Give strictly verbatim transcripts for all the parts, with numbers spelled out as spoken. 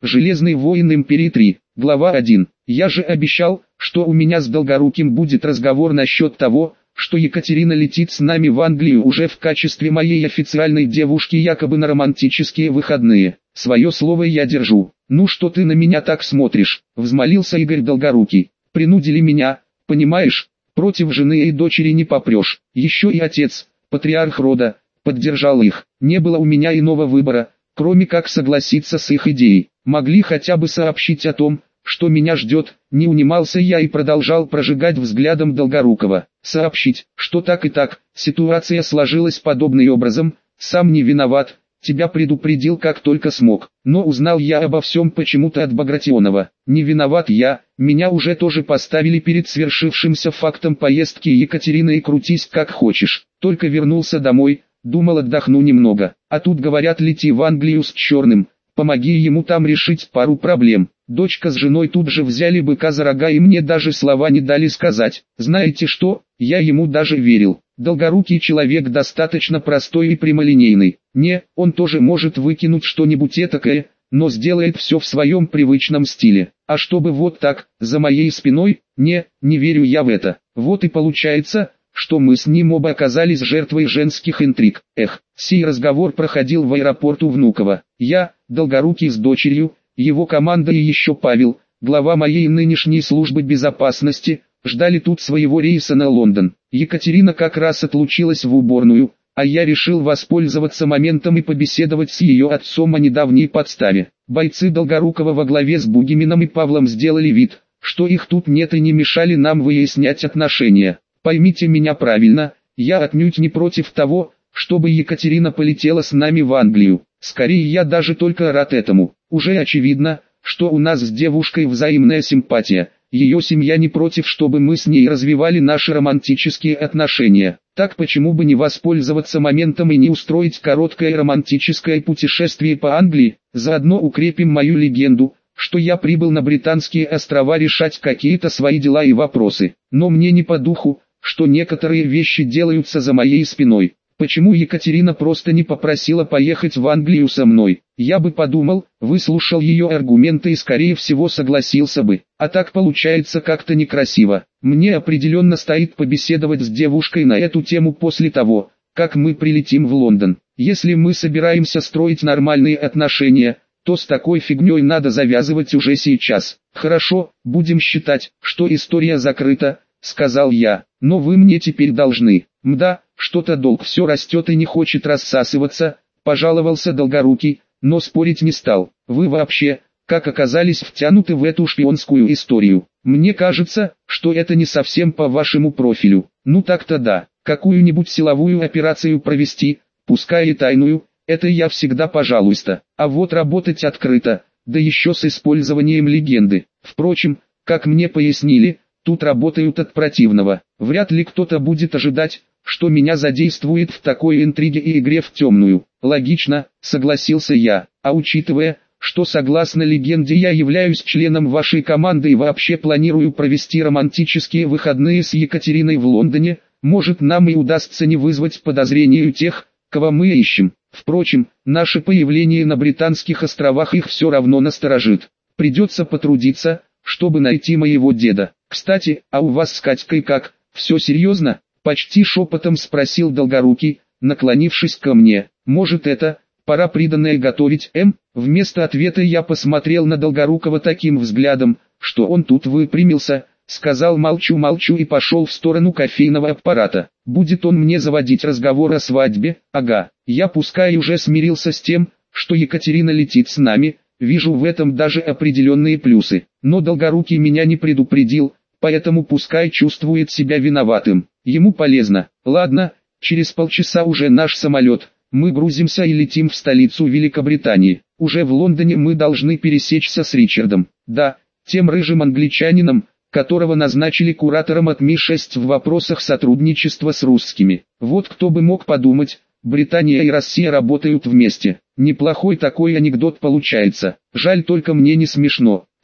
Железный воин Империи три. Глава один. Я же обещал, что у меня с Долгоруким будет разговор насчет того, что Екатерина летит с нами в Англию уже в качестве моей официальной девушки якобы на романтические выходные. Свое слово я держу. Ну что ты на меня так смотришь? Взмолился Игорь Долгорукий. Принудили меня, понимаешь? Против жены и дочери не попрешь. Еще и отец, патриарх рода, поддержал их. Не было у меня иного выбора, кроме как согласиться с их идеей. Могли хотя бы сообщить о том, что меня ждет, не унимался я и продолжал прожигать взглядом Долгорукова. Сообщить, что так и так, ситуация сложилась подобным образом, сам не виноват, тебя предупредил как только смог. Но узнал я обо всем почему-то от Багратионова. Не виноват я, меня уже тоже поставили перед свершившимся фактом поездки Екатерины и крутись как хочешь. Только вернулся домой, думал отдохну немного, а тут говорят лети в Англию с Черным, помоги ему там решить пару проблем. Дочка с женой тут же взяли быка за рога и мне даже слова не дали сказать. Знаете что, я ему даже верил. Долгорукий человек достаточно простой и прямолинейный. Не, он тоже может выкинуть что-нибудь этакое, но сделает все в своем привычном стиле. А чтобы вот так, за моей спиной, не, не верю я в это. Вот и получается, что мы с ним оба оказались жертвой женских интриг. Эх, сей разговор проходил в аэропорту Внуково. Я, Долгорукий с дочерью, его команда и еще Павел, глава моей нынешней службы безопасности, ждали тут своего рейса на Лондон. Екатерина как раз отлучилась в уборную, а я решил воспользоваться моментом и побеседовать с ее отцом о недавней подставе. Бойцы Долгорукова во главе с Бугимином и Павлом сделали вид, что их тут нет и не мешали нам выяснять отношения. Поймите меня правильно, я отнюдь не против того, чтобы Екатерина полетела с нами в Англию. Скорее я даже только рад этому. Уже очевидно, что у нас с девушкой взаимная симпатия. Ее семья не против, чтобы мы с ней развивали наши романтические отношения. Так почему бы не воспользоваться моментом и не устроить короткое романтическое путешествие по Англии? Заодно укрепим мою легенду, что я прибыл на Британские острова решать какие-то свои дела и вопросы. Но мне не по духу, что некоторые вещи делаются за моей спиной. Почему Екатерина просто не попросила поехать в Англию со мной? Я бы подумал, выслушал ее аргументы и скорее всего согласился бы. А так получается как-то некрасиво. Мне определенно стоит побеседовать с девушкой на эту тему после того, как мы прилетим в Лондон. Если мы собираемся строить нормальные отношения, то с такой фигней надо завязывать уже сейчас. Хорошо, будем считать, что история закрыта, сказал я. Но вы мне теперь должны. Мда, что-то долг все растет и не хочет рассасываться, пожаловался Долгорукий, но спорить не стал. Вы вообще, как оказались втянуты в эту шпионскую историю? Мне кажется, что это не совсем по вашему профилю. Ну так-то да, какую-нибудь силовую операцию провести, пускай и тайную, это я всегда пожалуйста. А вот работать открыто, да еще с использованием легенды. Впрочем, как мне пояснили, тут работают от противного. Вряд ли кто-то будет ожидать, что меня задействует в такой интриге и игре в темную. Логично, согласился я. А учитывая, что согласно легенде я являюсь членом вашей команды и вообще планирую провести романтические выходные с Екатериной в Лондоне, может нам и удастся не вызвать подозрений у тех, кого мы ищем. Впрочем, наше появление на Британских островах их все равно насторожит. Придется потрудиться, чтобы найти моего деда. Кстати, а у вас с Катькой как, все серьезно? Почти шепотом спросил Долгорукий, наклонившись ко мне. Может это, пора приданое готовить, М? Вместо ответа я посмотрел на Долгорукова таким взглядом, что он тут выпрямился, сказал молчу-молчу и пошел в сторону кофейного аппарата. Будет он мне заводить разговор о свадьбе? Ага, я пускай уже смирился с тем, что Екатерина летит с нами, вижу в этом даже определенные плюсы. Но Долгорукий меня не предупредил, поэтому пускай чувствует себя виноватым. Ему полезно. Ладно, через полчаса уже наш самолет. Мы грузимся и летим в столицу Великобритании. Уже в Лондоне мы должны пересечься с Ричардом. Да, тем рыжим англичанином, которого назначили куратором от Ми шесть в вопросах сотрудничества с русскими. Вот кто бы мог подумать, Британия и Россия работают вместе. Неплохой такой анекдот получается. Жаль только мне не смешно.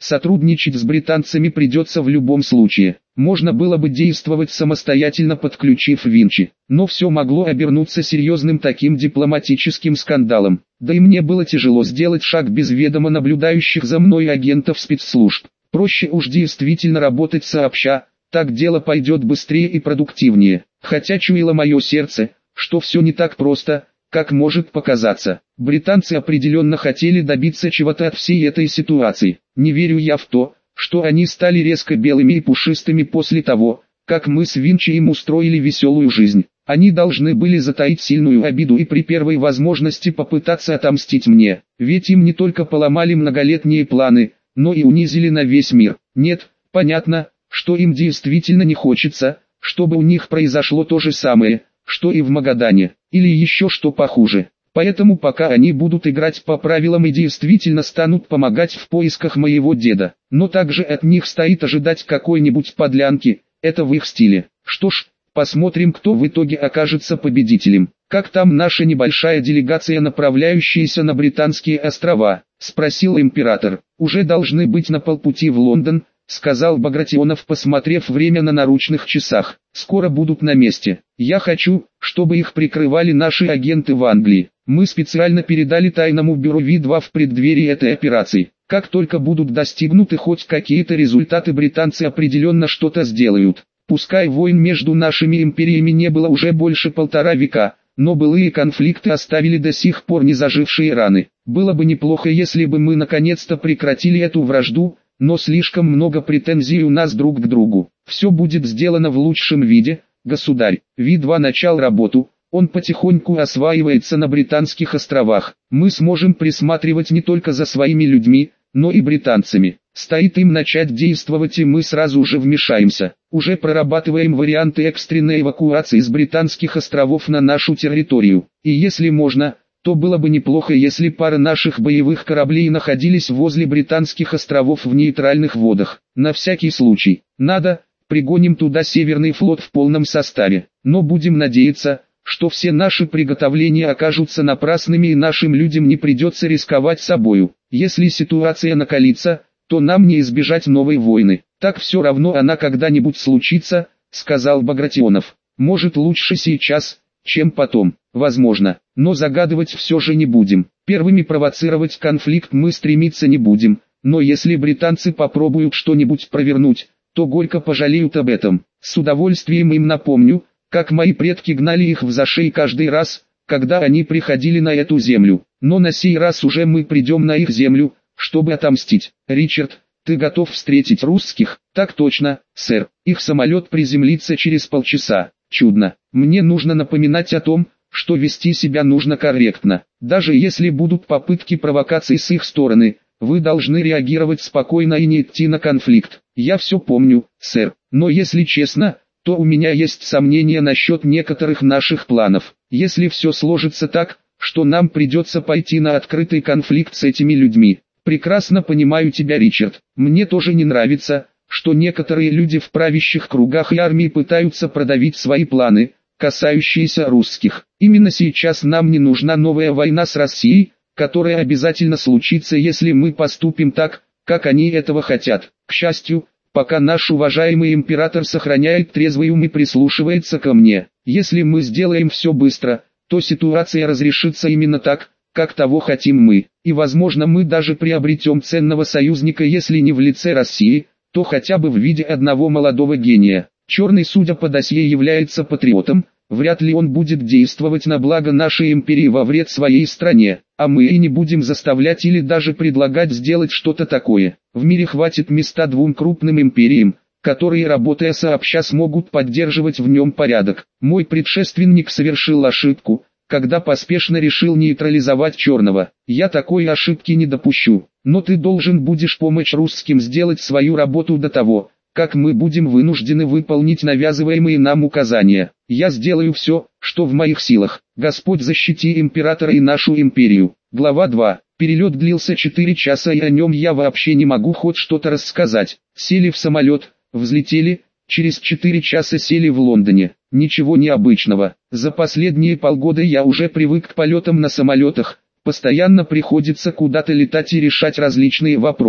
Сотрудничать с британцами придется в любом случае. Можно было бы действовать самостоятельно, подключив Винчи, но все могло обернуться серьезным таким дипломатическим скандалом. Да и мне было тяжело сделать шаг без ведома наблюдающих за мной агентов спецслужб. Проще уж действительно работать сообща, так дело пойдет быстрее и продуктивнее. Хотя чуяло мое сердце, что все не так просто, как может показаться. Британцы определенно хотели добиться чего-то от всей этой ситуации. Не верю я в то, что они стали резко белыми и пушистыми после того, как мы с Винчи им устроили веселую жизнь. Они должны были затаить сильную обиду и при первой возможности попытаться отомстить мне. Ведь им не только поломали многолетние планы, но и унизили на весь мир. Нет, понятно, что им действительно не хочется, чтобы у них произошло то же самое, что и в Магадане, или еще что похуже. Поэтому пока они будут играть по правилам и действительно станут помогать в поисках моего деда, но также от них стоит ожидать какой-нибудь подлянки, это в их стиле. Что ж, посмотрим, кто в итоге окажется победителем. Как там наша небольшая делегация, направляющаяся на Британские острова? Спросил император. Уже должны быть на полпути в Лондон, сказал Багратионов, посмотрев время на наручных часах. Скоро будут на месте. Я хочу, чтобы их прикрывали наши агенты в Англии. Мы специально передали тайному бюро Ви два в преддверии этой операции. Как только будут достигнуты хоть какие-то результаты, британцы определенно что-то сделают. Пускай войн между нашими империями не было уже больше полтора века, но былые конфликты оставили до сих пор не зажившие раны. Было бы неплохо, если бы мы наконец-то прекратили эту вражду, но слишком много претензий у нас друг к другу. Все будет сделано в лучшем виде, государь. Ви два начал работу, он потихоньку осваивается на Британских островах. Мы сможем присматривать не только за своими людьми, но и британцами. Стоит им начать действовать, и мы сразу же вмешаемся. Уже прорабатываем варианты экстренной эвакуации с Британских островов на нашу территорию. И если можно, то было бы неплохо, если пара наших боевых кораблей находились возле Британских островов в нейтральных водах. На всякий случай. Надо, пригоним туда Северный флот в полном составе. Но будем надеяться, что все наши приготовления окажутся напрасными и нашим людям не придется рисковать собою. Если ситуация накалится, то нам не избежать новой войны. Так все равно она когда-нибудь случится, сказал Багратионов. Может, лучше сейчас, чем потом, возможно, но загадывать все же не будем. Первыми провоцировать конфликт мы стремиться не будем, но если британцы попробуют что-нибудь провернуть, то горько пожалеют об этом. С удовольствием им напомню, как мои предки гнали их в зашей каждый раз, когда они приходили на эту землю. Но на сей раз уже мы придем на их землю, чтобы отомстить. Ричард, ты готов встретить русских? Так точно, сэр. Их самолет приземлится через полчаса. Чудно. Мне нужно напоминать о том, что вести себя нужно корректно. Даже если будут попытки провокаций с их стороны, вы должны реагировать спокойно и не идти на конфликт. Я все помню, сэр. Но если честно, то у меня есть сомнения насчет некоторых наших планов. Если все сложится так, что нам придется пойти на открытый конфликт с этими людьми. Прекрасно понимаю тебя, Ричард. Мне тоже не нравится, что некоторые люди в правящих кругах и армии пытаются продавить свои планы, касающиеся русских. Именно сейчас нам не нужна новая война с Россией, которая обязательно случится, если мы поступим так, как они этого хотят. К счастью, пока наш уважаемый император сохраняет трезвый ум и прислушивается ко мне. Если мы сделаем все быстро, то ситуация разрешится именно так, как того хотим мы. И возможно, мы даже приобретем ценного союзника, если не в лице России, то хотя бы в виде одного молодого гения. Черный, судя по досье, является патриотом, вряд ли он будет действовать на благо нашей империи во вред своей стране, а мы и не будем заставлять или даже предлагать сделать что-то такое. В мире хватит места двум крупным империям, которые, работая сообща, смогут поддерживать в нем порядок. Мой предшественник совершил ошибку, когда поспешно решил нейтрализовать Черного. Я такой ошибки не допущу, но ты должен будешь помочь русским сделать свою работу до того, как мы будем вынуждены выполнить навязываемые нам указания. Я сделаю все, что в моих силах. Господь защити императора и нашу империю. Глава два. Перелет длился четыре часа, и о нем я вообще не могу хоть что-то рассказать. Сели в самолет, взлетели, через четыре часа сели в Лондоне. Ничего необычного. За последние полгода я уже привык к полетам на самолетах. Постоянно приходится куда-то летать и решать различные вопросы.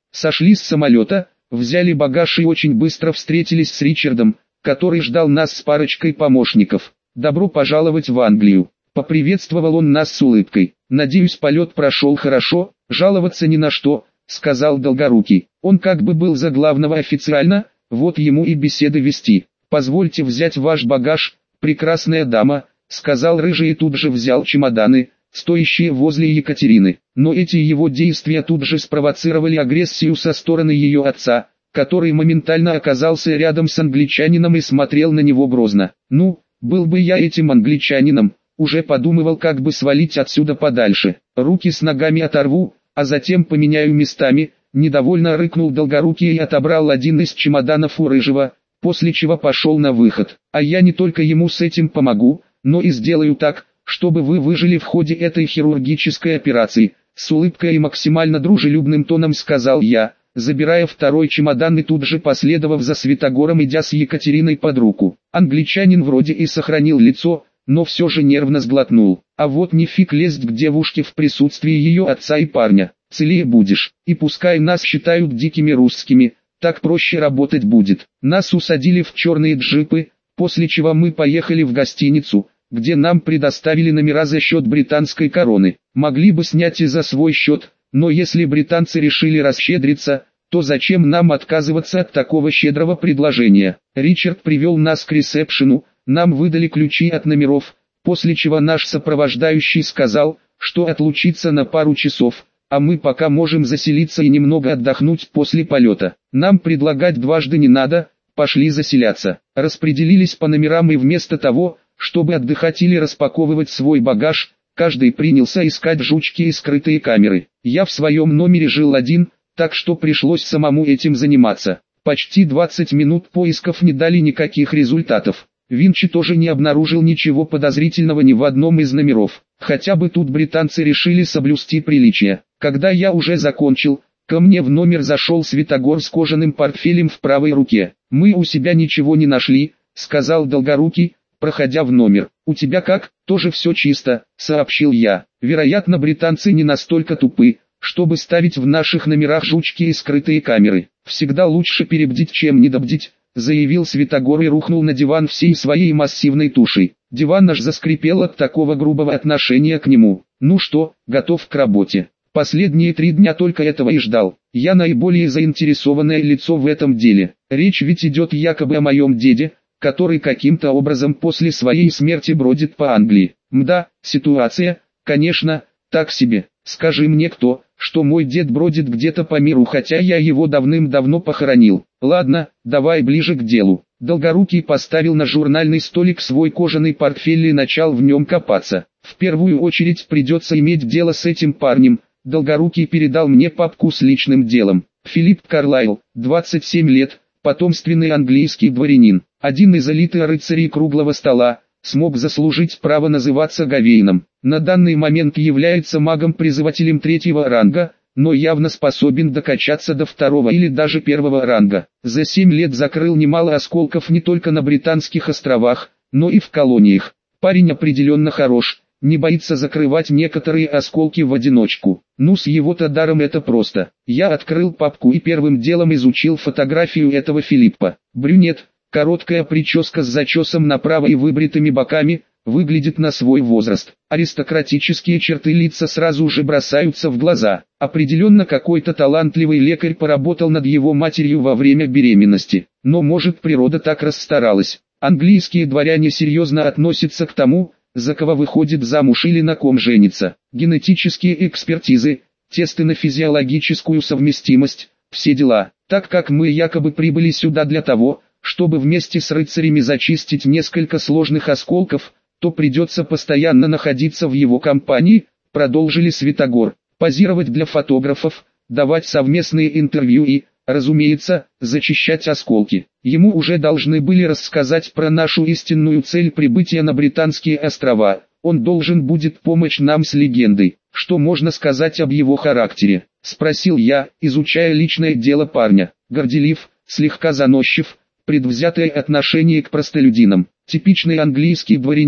Сошли с самолета, взяли багаж и очень быстро встретились с Ричардом, который ждал нас с парочкой помощников. «Добро пожаловать в Англию!» Поприветствовал он нас с улыбкой. «Надеюсь, полет прошел хорошо, жаловаться ни на что», — сказал Долгорукий. Он как бы был за главного официально, вот ему и беседы вести. «Позвольте взять ваш багаж, прекрасная дама», — сказал Рыжий и тут же взял чемоданы, стоящие возле Екатерины. Но эти его действия тут же спровоцировали агрессию со стороны ее отца, который моментально оказался рядом с англичанином и смотрел на него грозно. «Ну, был бы я этим англичанином, уже подумывал, как бы свалить отсюда подальше. Руки с ногами оторву, а затем поменяю местами», — недовольно рыкнул Долгорукий и отобрал один из чемоданов у Рыжего, после чего пошел на выход. «А я не только ему с этим помогу, но и сделаю так, чтобы вы выжили в ходе этой хирургической операции», — с улыбкой и максимально дружелюбным тоном сказал я, забирая второй чемодан и тут же последовав за Святогором, идя с Екатериной под руку. Англичанин вроде и сохранил лицо, но все же нервно сглотнул. «А вот не фиг лезть к девушке в присутствии ее отца и парня, целее будешь, и пускай нас считают дикими русскими, так проще работать будет». Нас усадили в черные джипы, после чего мы поехали в гостиницу, где нам предоставили номера за счет британской короны. Могли бы снять и за свой счет, но если британцы решили расщедриться, то зачем нам отказываться от такого щедрого предложения? Ричард привел нас к ресепшену, нам выдали ключи от номеров, после чего наш сопровождающий сказал, что отлучится на пару часов, а мы пока можем заселиться и немного отдохнуть после полета. Нам предлагать дважды не надо, пошли заселяться. Распределились по номерам и вместо того, чтобы отдыхать или распаковывать свой багаж, каждый принялся искать жучки и скрытые камеры. Я в своем номере жил один, так что пришлось самому этим заниматься. Почти двадцать минут поисков не дали никаких результатов. Винчи тоже не обнаружил ничего подозрительного ни в одном из номеров. Хотя бы тут британцы решили соблюсти приличие. Когда я уже закончил, ко мне в номер зашел Святогор с кожаным портфелем в правой руке. «Мы у себя ничего не нашли», — сказал Долгорукий, проходя в номер. «У тебя как? Тоже все чисто», — сообщил я. «Вероятно, британцы не настолько тупы, чтобы ставить в наших номерах жучки и скрытые камеры. Всегда лучше перебдить, чем недобдить», — заявил Святогор и рухнул на диван всей своей массивной тушей. Диван аж заскрипел от такого грубого отношения к нему. «Ну что, готов к работе?» Последние три дня только этого и ждал. Я наиболее заинтересованное лицо в этом деле. Речь ведь идет якобы о моем деде, который каким-то образом после своей смерти бродит по Англии. Мда, ситуация, конечно, так себе. Скажи мне кто, что мой дед бродит где-то по миру, хотя я его давным-давно похоронил. Ладно, давай ближе к делу. Долгорукий поставил на журнальный столик свой кожаный портфель и начал в нем копаться. В первую очередь придется иметь дело с этим парнем. Долгорукий передал мне папку с личным делом. Филипп Карлайл, двадцать семь лет, потомственный английский дворянин, один из элиты рыцарей круглого стола, смог заслужить право называться Гавейном. На данный момент является магом-призывателем третьего ранга, но явно способен докачаться до второго или даже первого ранга. За семь лет закрыл немало осколков не только на Британских островах, но и в колониях. Парень определенно хорош, не боится закрывать некоторые осколки в одиночку. Ну, с его-то даром это просто. Я открыл папку и первым делом изучил фотографию этого Филиппа. Брюнет, короткая прическа с зачесом направо и выбритыми боками, выглядит на свой возраст. Аристократические черты лица сразу же бросаются в глаза. Определенно какой-то талантливый лекарь поработал над его матерью во время беременности. Но может природа так расстаралась. Английские дворяне серьезно относятся к тому, за кого выходит замуж или на ком женится. Генетические экспертизы, тесты на физиологическую совместимость, все дела. Так как мы якобы прибыли сюда для того, чтобы вместе с рыцарями зачистить несколько сложных осколков, то придется постоянно находиться в его компании, продолжили Святогор, позировать для фотографов, давать совместные интервью и, разумеется, зачищать осколки. Ему уже должны были рассказать про нашу истинную цель прибытия на Британские острова. Он должен будет помочь нам с легендой. Что можно сказать об его характере? Спросил я, изучая личное дело парня. Горделив, слегка заносчив, предвзятое отношение к простолюдинам. Типичный английский дворянин,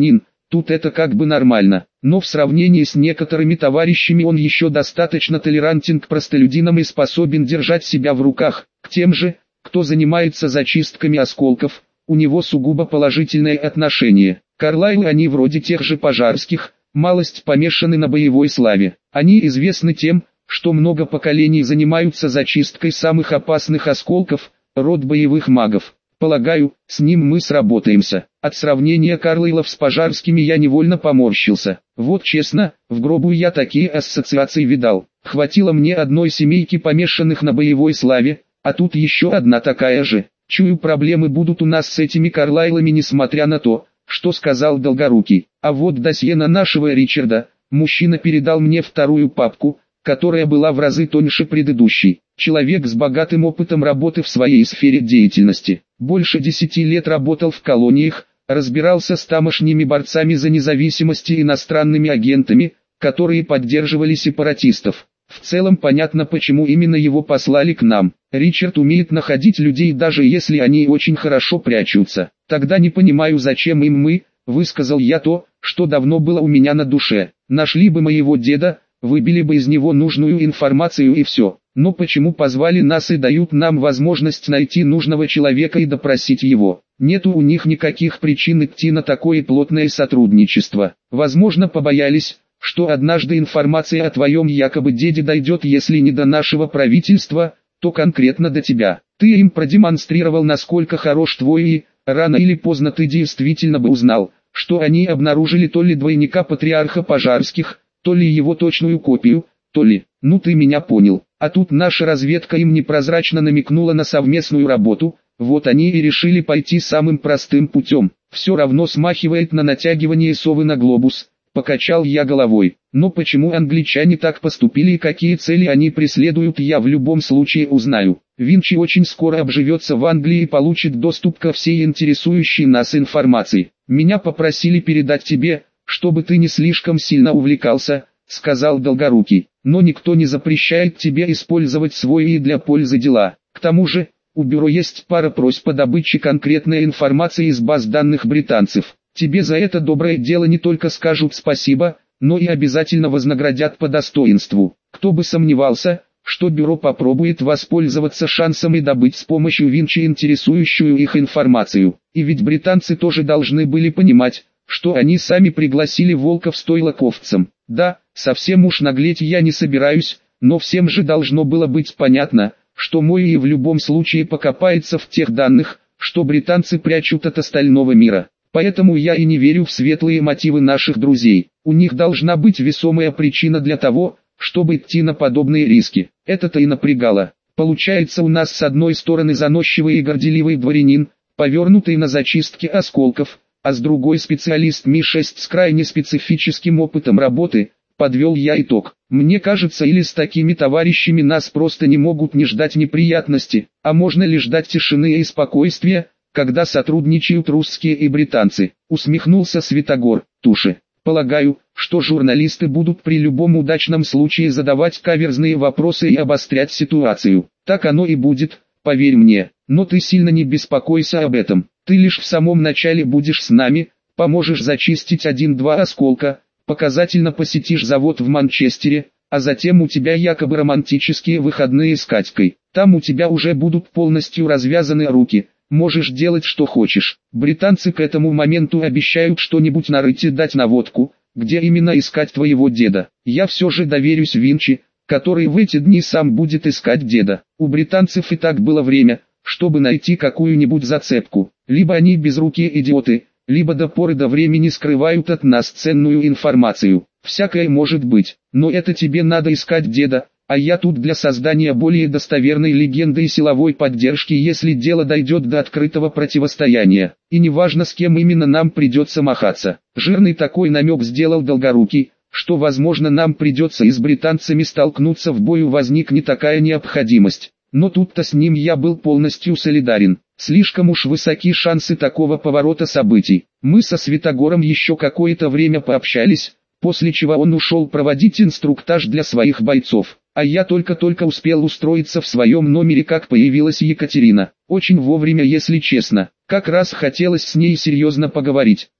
тут это как бы нормально, но в сравнении с некоторыми товарищами он еще достаточно толерантен к простолюдинам и способен держать себя в руках. К тем же, кто занимается зачистками осколков, у него сугубо положительное отношение. Карлайлы они вроде тех же Пожарских, малость помешаны на боевой славе. Они известны тем, что много поколений занимаются зачисткой самых опасных осколков, род боевых магов. Полагаю, с ним мы сработаемся. От сравнения Карлайлов с Пожарскими я невольно поморщился. Вот честно, в гробу я такие ассоциации видал. Хватило мне одной семейки помешанных на боевой славе, а тут еще одна такая же. Чую, проблемы будут у нас с этими Карлайлами, несмотря на то, что сказал Долгорукий. А вот досье на нашего Ричарда, мужчина передал мне вторую папку, которая была в разы тоньше предыдущей. Человек с богатым опытом работы в своей сфере деятельности. Больше десяти лет работал в колониях, разбирался с тамошними борцами за независимость и иностранными агентами, которые поддерживали сепаратистов. В целом понятно, почему именно его послали к нам. Ричард умеет находить людей, даже если они очень хорошо прячутся. Тогда не понимаю, зачем им мы, высказал я то, что давно было у меня на душе. Нашли бы моего деда, выбили бы из него нужную информацию и все. Но почему позвали нас и дают нам возможность найти нужного человека и допросить его? Нету у них никаких причин идти на такое плотное сотрудничество. Возможно, побоялись, что однажды информация о твоем якобы деде дойдет, если не до нашего правительства, то конкретно до тебя. Ты им продемонстрировал, насколько хорош твой, и рано или поздно ты действительно бы узнал, что они обнаружили то ли двойника патриарха Пожарских, то ли его точную копию, то ли, ну ты меня понял. А тут наша разведка им непрозрачно намекнула на совместную работу, вот они и решили пойти самым простым путем. Все равно смахивает на натягивание совы на глобус. Покачал я головой. Но почему англичане так поступили и какие цели они преследуют, я в любом случае узнаю. Винчи очень скоро обживется в Англии и получит доступ ко всей интересующей нас информации. Меня попросили передать тебе, чтобы ты не слишком сильно увлекался, сказал Долгорукий. Но никто не запрещает тебе использовать свои и для пользы дела. К тому же, у бюро есть пара просьб по добыче конкретной информации из баз данных британцев. Тебе за это доброе дело не только скажут спасибо, но и обязательно вознаградят по достоинству. Кто бы сомневался, что бюро попробует воспользоваться шансом и добыть с помощью Винчи интересующую их информацию. И ведь британцы тоже должны были понимать, что они сами пригласили волка в стойло к овцам. Да, совсем уж наглеть я не собираюсь, но всем же должно было быть понятно, что мой и в любом случае покопается в тех данных, что британцы прячут от остального мира. Поэтому я и не верю в светлые мотивы наших друзей. У них должна быть весомая причина для того, чтобы идти на подобные риски. Это-то и напрягало. Получается, у нас с одной стороны заносчивый и горделивый дворянин, повернутый на зачистке осколков, а с другой специалист Ми шесть с крайне специфическим опытом работы. Подвел я итог. Мне кажется, или с такими товарищами нас просто не могут не ждать неприятности, а можно ли ждать тишины и спокойствия, когда сотрудничают русские и британцы. Усмехнулся Святогор. Туши. Полагаю, что журналисты будут при любом удачном случае задавать каверзные вопросы и обострять ситуацию. Так оно и будет, поверь мне. Но ты сильно не беспокойся об этом. Ты лишь в самом начале будешь с нами, поможешь зачистить один-два осколка, показательно посетишь завод в Манчестере, а затем у тебя якобы романтические выходные с Катькой. Там у тебя уже будут полностью развязаны руки. Можешь делать что хочешь. Британцы к этому моменту обещают что-нибудь нарыть и дать наводку, где именно искать твоего деда. Я все же доверюсь Винчи, который в эти дни сам будет искать деда. У британцев и так было время, чтобы найти какую-нибудь зацепку. Либо они безрукие идиоты, либо до поры до времени скрывают от нас ценную информацию. Всякое может быть, но это тебе надо искать деда. А я тут для создания более достоверной легенды и силовой поддержки, если дело дойдет до открытого противостояния. И неважно, с кем именно нам придется махаться. Жирный такой намек сделал Долгорукий, что возможно нам придется и с британцами столкнуться в бою, возникнет такая необходимость. Но тут-то с ним я был полностью солидарен. Слишком уж высоки шансы такого поворота событий. Мы со Святогором еще какое-то время пообщались, после чего он ушел проводить инструктаж для своих бойцов. А я только-только успел устроиться в своем номере, как появилась Екатерина. Очень вовремя, если честно. Как раз хотелось с ней серьезно поговорить.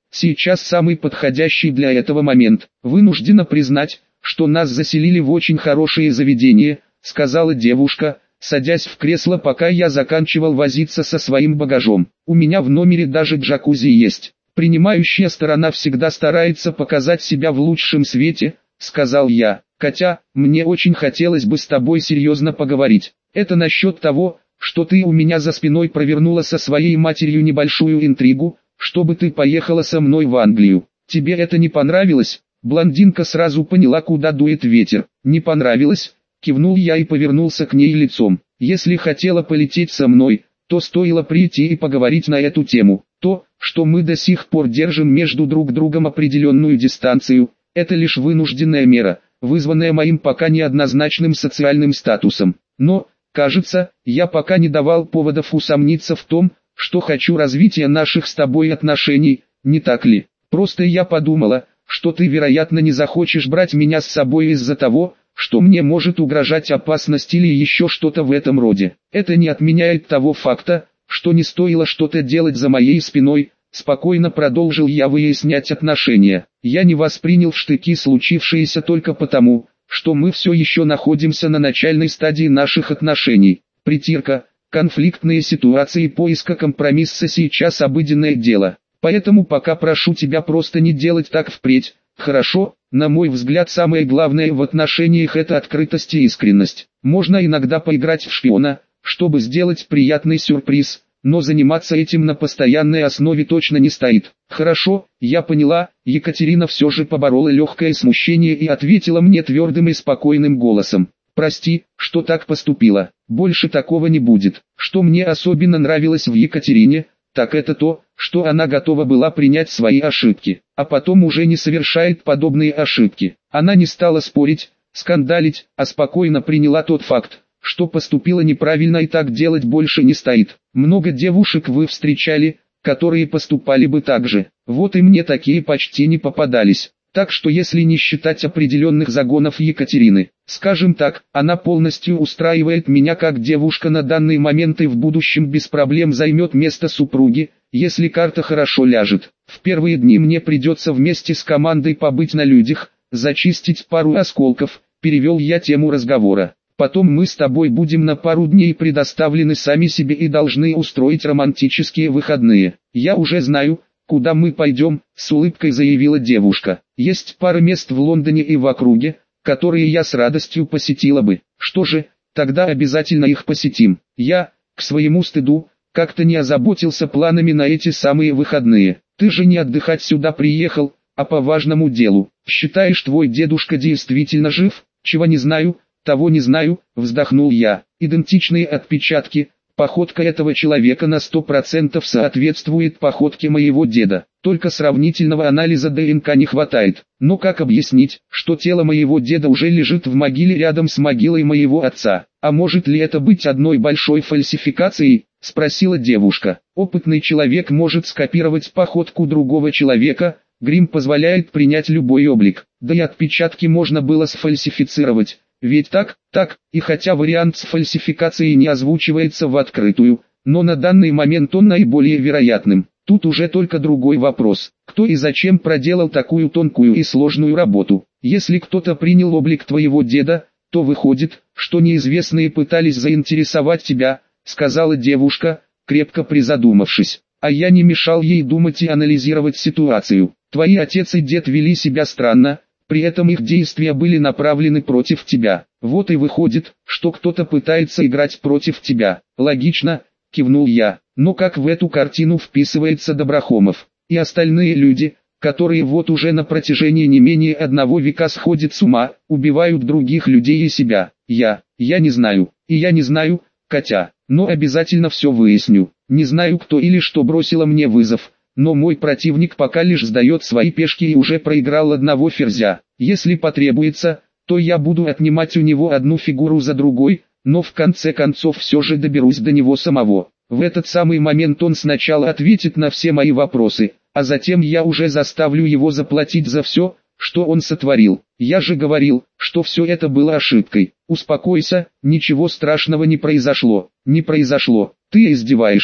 сейчас самый подходящий для этого момент. Вынуждена признать, что нас заселили в очень хорошее заведение, сказала девушка, садясь в кресло, пока я заканчивал возиться со своим багажом. У меня в номере даже джакузи есть. Принимающая сторона всегда старается показать себя в лучшем свете, сказал я. Катя, мне очень хотелось бы с тобой серьезно поговорить. Это насчет того, что ты у меня за спиной провернула со своей матерью небольшую интригу, чтобы ты поехала со мной в Англию. Тебе это не понравилось? Блондинка сразу поняла, куда дует ветер. Не понравилось? Кивнул я и повернулся к ней лицом. Если хотела полететь со мной, то стоило прийти и поговорить на эту тему. То, что мы до сих пор держим между друг другом определенную дистанцию, это лишь вынужденная мера, вызванная моим пока неоднозначным социальным статусом. Но, кажется, я пока не давал поводов усомниться в том, что хочу развития наших с тобой отношений, не так ли? Просто я подумала, что ты, вероятно, не захочешь брать меня с собой из-за того, что мне может угрожать опасность или еще что-то в этом роде. Это не отменяет того факта, что не стоило что-то делать за моей спиной, спокойно продолжил я выяснять отношения. Я не воспринял в штыки случившееся только потому, что мы все еще находимся на начальной стадии наших отношений. Притирка, конфликтные ситуации и поиска компромисса сейчас обыденное дело. Поэтому пока прошу тебя просто не делать так впредь, хорошо? На мой взгляд, самое главное в отношениях — это открытость и искренность. Можно иногда поиграть в шпиона, чтобы сделать приятный сюрприз, но заниматься этим на постоянной основе точно не стоит. Хорошо, я поняла. Екатерина все же поборола легкое смущение и ответила мне твердым и спокойным голосом. Прости, что так поступила. Больше такого не будет. Что мне особенно нравилось в Екатерине, так это то, что она готова была принять свои ошибки, а потом уже не совершает подобные ошибки. Она не стала спорить, скандалить, а спокойно приняла тот факт, что поступила неправильно и так делать больше не стоит. Много девушек вы встречали, которые поступали бы так же. Вот и мне такие почти не попадались. Так что если не считать определенных загонов Екатерины, скажем так, она полностью устраивает меня как девушка на данный момент и в будущем без проблем займет место супруги, если карта хорошо ляжет. В первые дни мне придется вместе с командой побыть на людях, зачистить пару осколков, перевел я тему разговора. Потом мы с тобой будем на пару дней предоставлены сами себе и должны устроить романтические выходные. Я уже знаю, куда мы пойдем, с улыбкой заявила девушка. Есть пара мест в Лондоне и в округе, которые я с радостью посетила бы. Что же, тогда обязательно их посетим. Я, к своему стыду, как-то не озаботился планами на эти самые выходные. Ты же не отдыхать сюда приехал, а по важному делу. Считаешь, твой дедушка действительно жив? Чего не знаю, того не знаю, вздохнул я. Идентичные отпечатки. Походка этого человека на сто процентов соответствует походке моего деда. Только сравнительного анализа ДНК не хватает. Но как объяснить, что тело моего деда уже лежит в могиле рядом с могилой моего отца? А может ли это быть одной большой фальсификацией? Спросила девушка. Опытный человек может скопировать походку другого человека. Грим позволяет принять любой облик. Да и отпечатки можно было сфальсифицировать. Ведь так, так, и хотя вариант с фальсификацией не озвучивается в открытую, но на данный момент он наиболее вероятным. Тут уже только другой вопрос, кто и зачем проделал такую тонкую и сложную работу. Если кто-то принял облик твоего деда, то выходит, что неизвестные пытались заинтересовать тебя, сказала девушка, крепко призадумавшись. А я не мешал ей думать и анализировать ситуацию. Твои отец и дед вели себя странно. При этом их действия были направлены против тебя. Вот и выходит, что кто-то пытается играть против тебя. Логично, кивнул я. Но как в эту картину вписывается Доброхомов? И остальные люди, которые вот уже на протяжении не менее одного века сходят с ума, убивают других людей и себя. Я, я не знаю, и я не знаю, Катя, но обязательно все выясню. Не знаю, кто или что бросило мне вызов. Но мой противник пока лишь сдает свои пешки и уже проиграл одного ферзя. Если потребуется, то я буду отнимать у него одну фигуру за другой, но в конце концов все же доберусь до него самого. В этот самый момент он сначала ответит на все мои вопросы, а затем я уже заставлю его заплатить за все, что он сотворил. Я же говорил, что все это было ошибкой. Успокойся, ничего страшного не произошло. Не произошло. Ты издеваешься.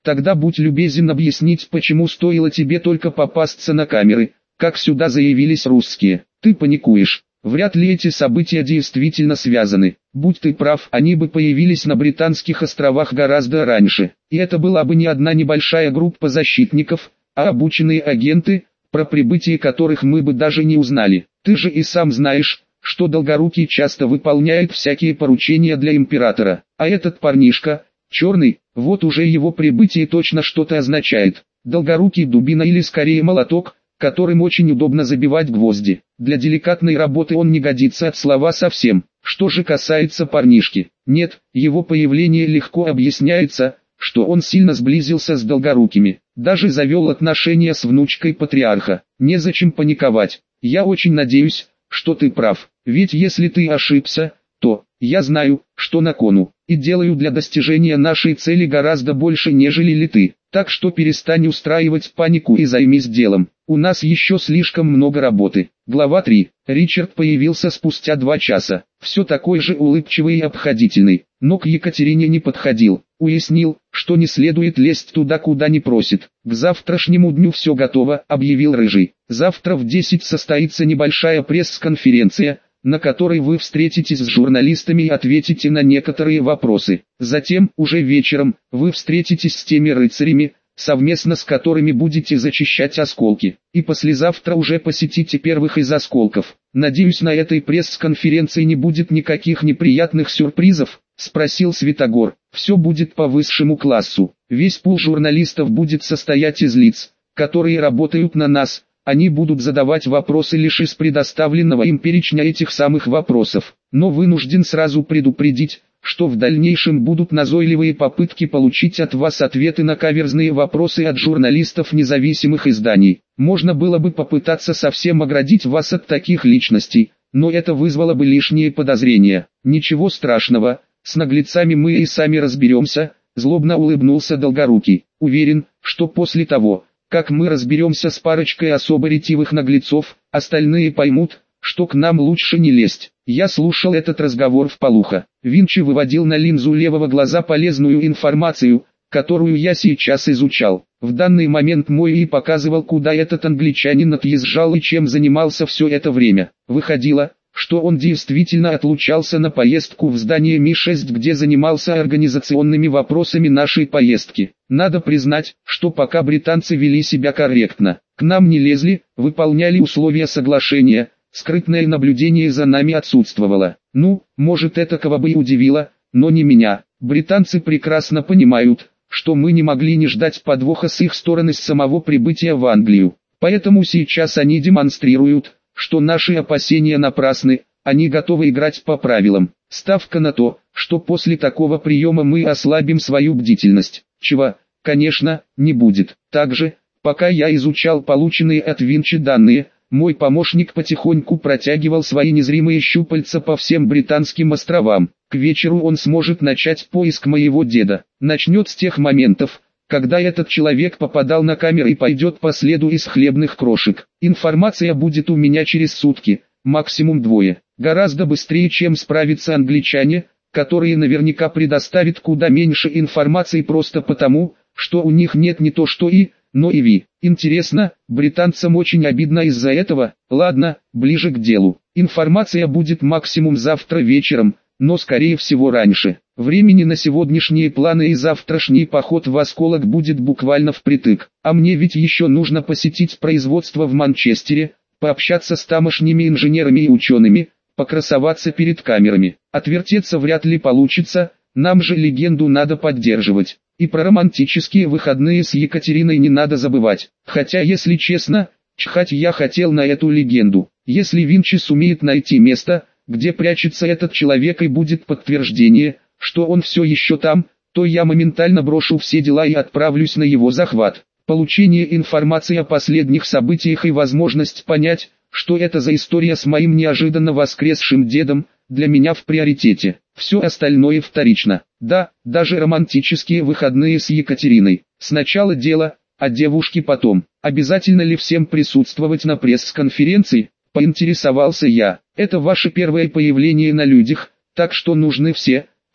Тогда будь любезен объяснить, почему стоило тебе только попасться на камеры, как сюда заявились русские. Ты паникуешь. Вряд ли эти события действительно связаны. Будь ты прав, они бы появились на Британских островах гораздо раньше. И это была бы не одна небольшая группа защитников, а обученные агенты, про прибытие которых мы бы даже не узнали. Ты же и сам знаешь, что Долгорукий часто выполняет всякие поручения для императора. А этот парнишка, черный, вот уже его прибытие точно что-то означает. Долгорукий дубина или скорее молоток, которым очень удобно забивать гвозди. Для деликатной работы он не годится от слова совсем. Что же касается парнишки, нет, его появление легко объясняется, что он сильно сблизился с Долгорукими, даже завел отношения с внучкой патриарха. Незачем паниковать. Я очень надеюсь, что ты прав, ведь если ты ошибся, то я знаю, что на кону, и делаю для достижения нашей цели гораздо больше, нежели ли ты. Так что перестань устраивать панику и займись делом. У нас еще слишком много работы. Глава три. Ричард появился спустя два часа. Все такой же улыбчивый и обходительный, но к Екатерине не подходил. Уяснил, что не следует лезть туда, куда не просит. К завтрашнему дню все готово, объявил Рыжий. Завтра в десять состоится небольшая пресс-конференция, на которой вы встретитесь с журналистами и ответите на некоторые вопросы. Затем, уже вечером, вы встретитесь с теми рыцарями, совместно с которыми будете зачищать осколки. И послезавтра уже посетите первых из осколков. Надеюсь, на этой пресс-конференции не будет никаких неприятных сюрпризов, спросил Святогор. Все будет по высшему классу. Весь пул журналистов будет состоять из лиц, которые работают на нас. Они будут задавать вопросы лишь из предоставленного им перечня этих самых вопросов. Но вынужден сразу предупредить, что в дальнейшем будут назойливые попытки получить от вас ответы на каверзные вопросы от журналистов независимых изданий. Можно было бы попытаться совсем оградить вас от таких личностей, но это вызвало бы лишние подозрения. Ничего страшного, с наглецами мы и сами разберемся, злобно улыбнулся Долгорукий. Уверен, что после того, как мы разберемся с парочкой особо ретивых наглецов, остальные поймут, что к нам лучше не лезть. Я слушал этот разговор вполуха. Винчи выводил на линзу левого глаза полезную информацию, которую я сейчас изучал. В данный момент мой и показывал, куда этот англичанин отъезжал и чем занимался все это время. Выходило, что он действительно отлучался на поездку в здание Ми шесть, где занимался организационными вопросами нашей поездки. Надо признать, что пока британцы вели себя корректно, к нам не лезли, выполняли условия соглашения, скрытное наблюдение за нами отсутствовало. Ну, может, это кого бы и удивило, но не меня. Британцы прекрасно понимают, что мы не могли не ждать подвоха с их стороны с самого прибытия в Англию. Поэтому сейчас они демонстрируют, что наши опасения напрасны, они готовы играть по правилам. Ставка на то, что после такого приема мы ослабим свою бдительность, чего, конечно, не будет. Также, пока я изучал полученные от Винчи данные, мой помощник потихоньку протягивал свои незримые щупальца по всем британским островам. К вечеру он сможет начать поиск моего деда. Начнет с тех моментов, когда этот человек попадал на камеры и пойдет по следу из хлебных крошек. Информация будет у меня через сутки, максимум двое. Гораздо быстрее, чем справятся англичане, которые наверняка предоставят куда меньше информации просто потому, что у них нет не то что и, но и ви. Интересно, британцам очень обидно из-за этого. Ладно, ближе к делу. Информация будет максимум завтра вечером, но скорее всего раньше. Времени на сегодняшние планы и завтрашний поход в осколок будет буквально впритык. А мне ведь еще нужно посетить производство в Манчестере, пообщаться с тамошними инженерами и учеными, покрасоваться перед камерами. Отвертеться вряд ли получится, нам же легенду надо поддерживать. И про романтические выходные с Екатериной не надо забывать. Хотя, если честно, чхать я хотел на эту легенду. Если Винчи сумеет найти место, где прячется этот человек, и будет подтверждение, что он все еще там, то я моментально брошу все дела и отправлюсь на его захват. Получение информации о последних событиях и возможность понять, что это за история с моим неожиданно воскресшим дедом, для меня в приоритете. Все остальное вторично. Да, даже романтические выходные с Екатериной. Сначала дело, а девушки потом. Обязательно ли всем присутствовать на пресс-конференции? Поинтересовался я. Это ваше первое появление на людях, так что нужны все,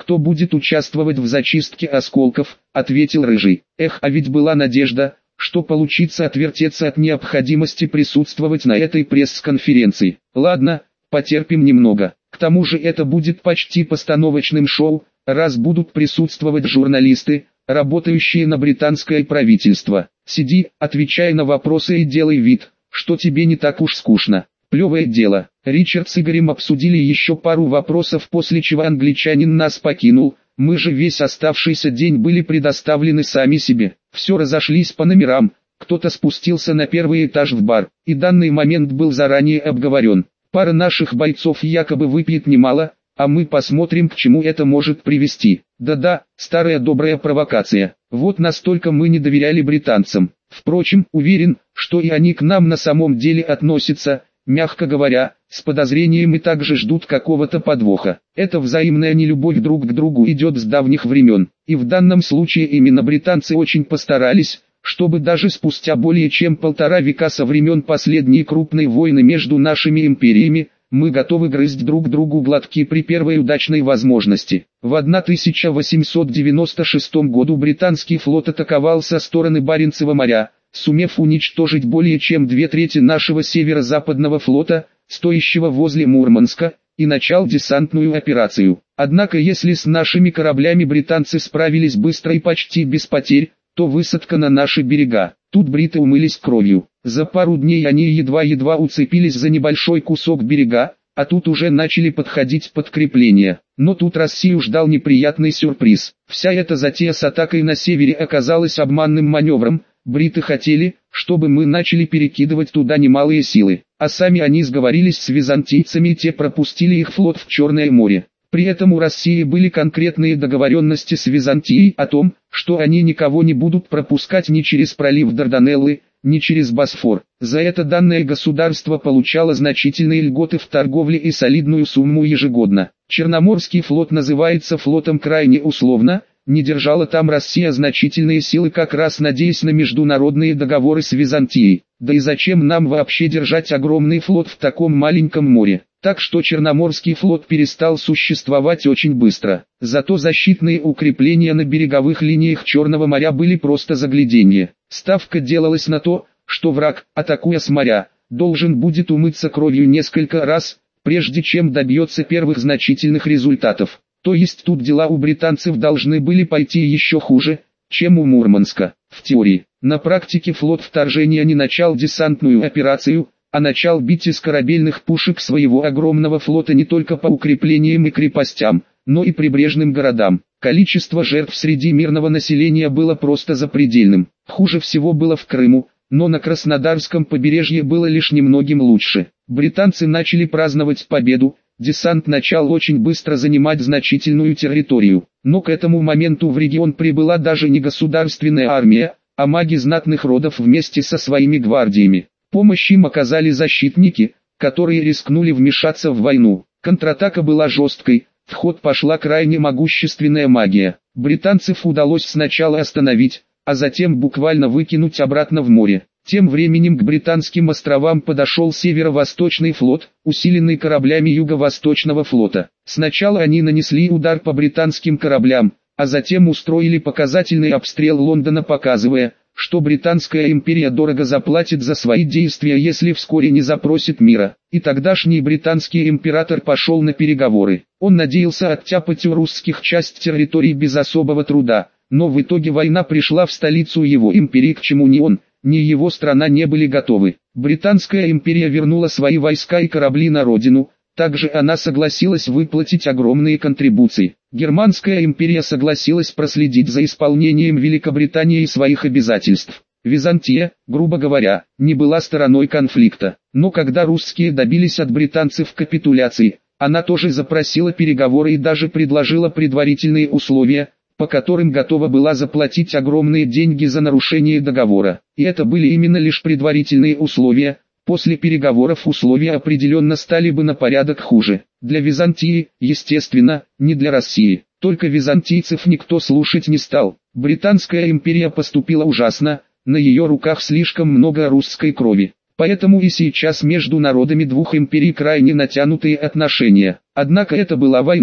кто будет участвовать в зачистке осколков, ответил Рыжий. Эх, а ведь была надежда, что получится отвертеться от необходимости присутствовать на этой пресс-конференции. Ладно, потерпим немного. К тому же это будет почти постановочным шоу, раз будут присутствовать журналисты, работающие на британское правительство. Сиди, отвечай на вопросы и делай вид, что тебе не так уж скучно. Плевое дело. Ричард с Игорем обсудили еще пару вопросов, после чего англичанин нас покинул. Мы же весь оставшийся день были предоставлены сами себе. Все разошлись по номерам, кто-то спустился на первый этаж в бар, и данный момент был заранее обговорен. Пара наших бойцов якобы выпьет немало, а мы посмотрим, к чему это может привести. Да-да, старая добрая провокация. Вот настолько мы не доверяли британцам. Впрочем, уверен, что и они к нам на самом деле относятся, мягко говоря, с подозрением и также ждут какого-то подвоха. Эта взаимная нелюбовь друг к другу идет с давних времен, и в данном случае именно британцы очень постарались, чтобы даже спустя более чем полтора века со времен последней крупной войны между нашими империями, мы готовы грызть друг другу глотки при первой удачной возможности. В тысяча восемьсот девяносто шестом году британский флот атаковал со стороны Баренцева моря, сумев уничтожить более чем две трети нашего северо-западного флота, стоящего возле Мурманска, и начал десантную операцию. Однако если с нашими кораблями британцы справились быстро и почти без потерь, то высадка на наши берега. Тут бриты умылись кровью. За пару дней они едва-едва уцепились за небольшой кусок берега, а тут уже начали подходить подкрепления. Но тут Россию ждал неприятный сюрприз. Вся эта затея с атакой на севере оказалась обманным маневром. Бриты хотели, чтобы мы начали перекидывать туда немалые силы, а сами они сговорились с византийцами, и те пропустили их флот в Черное море. При этом у России были конкретные договоренности с Византией о том, что они никого не будут пропускать ни через пролив Дарданеллы, ни через Босфор. За это данное государство получало значительные льготы в торговле и солидную сумму ежегодно. Черноморский флот называется флотом крайне условно, не держала там Россия значительные силы, как раз надеясь на международные договоры с Византией. Да и зачем нам вообще держать огромный флот в таком маленьком море? Так что Черноморский флот перестал существовать очень быстро. Зато защитные укрепления на береговых линиях Черного моря были просто загляденье. Ставка делалась на то, что враг, атакуя с моря, должен будет умыться кровью несколько раз, прежде чем добьется первых значительных результатов. То есть тут дела у британцев должны были пойти еще хуже, чем у Мурманска. В теории. На практике флот вторжения не начал десантную операцию, а начал бить из корабельных пушек своего огромного флота не только по укреплениям и крепостям, но и прибрежным городам. Количество жертв среди мирного населения было просто запредельным. Хуже всего было в Крыму, но на Краснодарском побережье было лишь немногим лучше. Британцы начали праздновать победу, десант начал очень быстро занимать значительную территорию. Но к этому моменту в регион прибыла даже не государственная армия, а маги знатных родов вместе со своими гвардиями. Помощь им оказали защитники, которые рискнули вмешаться в войну. Контратака была жесткой, в ход пошла крайне могущественная магия. Британцев удалось сначала остановить, а затем буквально выкинуть обратно в море. Тем временем к британским островам подошел северо-восточный флот, усиленный кораблями Юго-Восточного флота. Сначала они нанесли удар по британским кораблям, а затем устроили показательный обстрел Лондона, показывая, что Британская империя дорого заплатит за свои действия, если вскоре не запросит мира. И тогдашний британский император пошел на переговоры. Он надеялся оттяпать у русских часть территорий без особого труда, но в итоге война пришла в столицу его империи, к чему ни он, ни его страна не были готовы. Британская империя вернула свои войска и корабли на родину. Также она согласилась выплатить огромные контрибуции. Германская империя согласилась проследить за исполнением Великобритании своих обязательств. Византия, грубо говоря, не была стороной конфликта. Но когда русские добились от британцев капитуляции, она тоже запросила переговоры и даже предложила предварительные условия, по которым готова была заплатить огромные деньги за нарушение договора. И это были именно лишь предварительные условия. После переговоров условия определенно стали бы на порядок хуже. Для Византии, естественно, не для России. Только византийцев никто слушать не стал. Британская империя поступила ужасно, на ее руках слишком много русской крови. Поэтому и сейчас между народами двух империй крайне натянутые отношения. Однако это была война,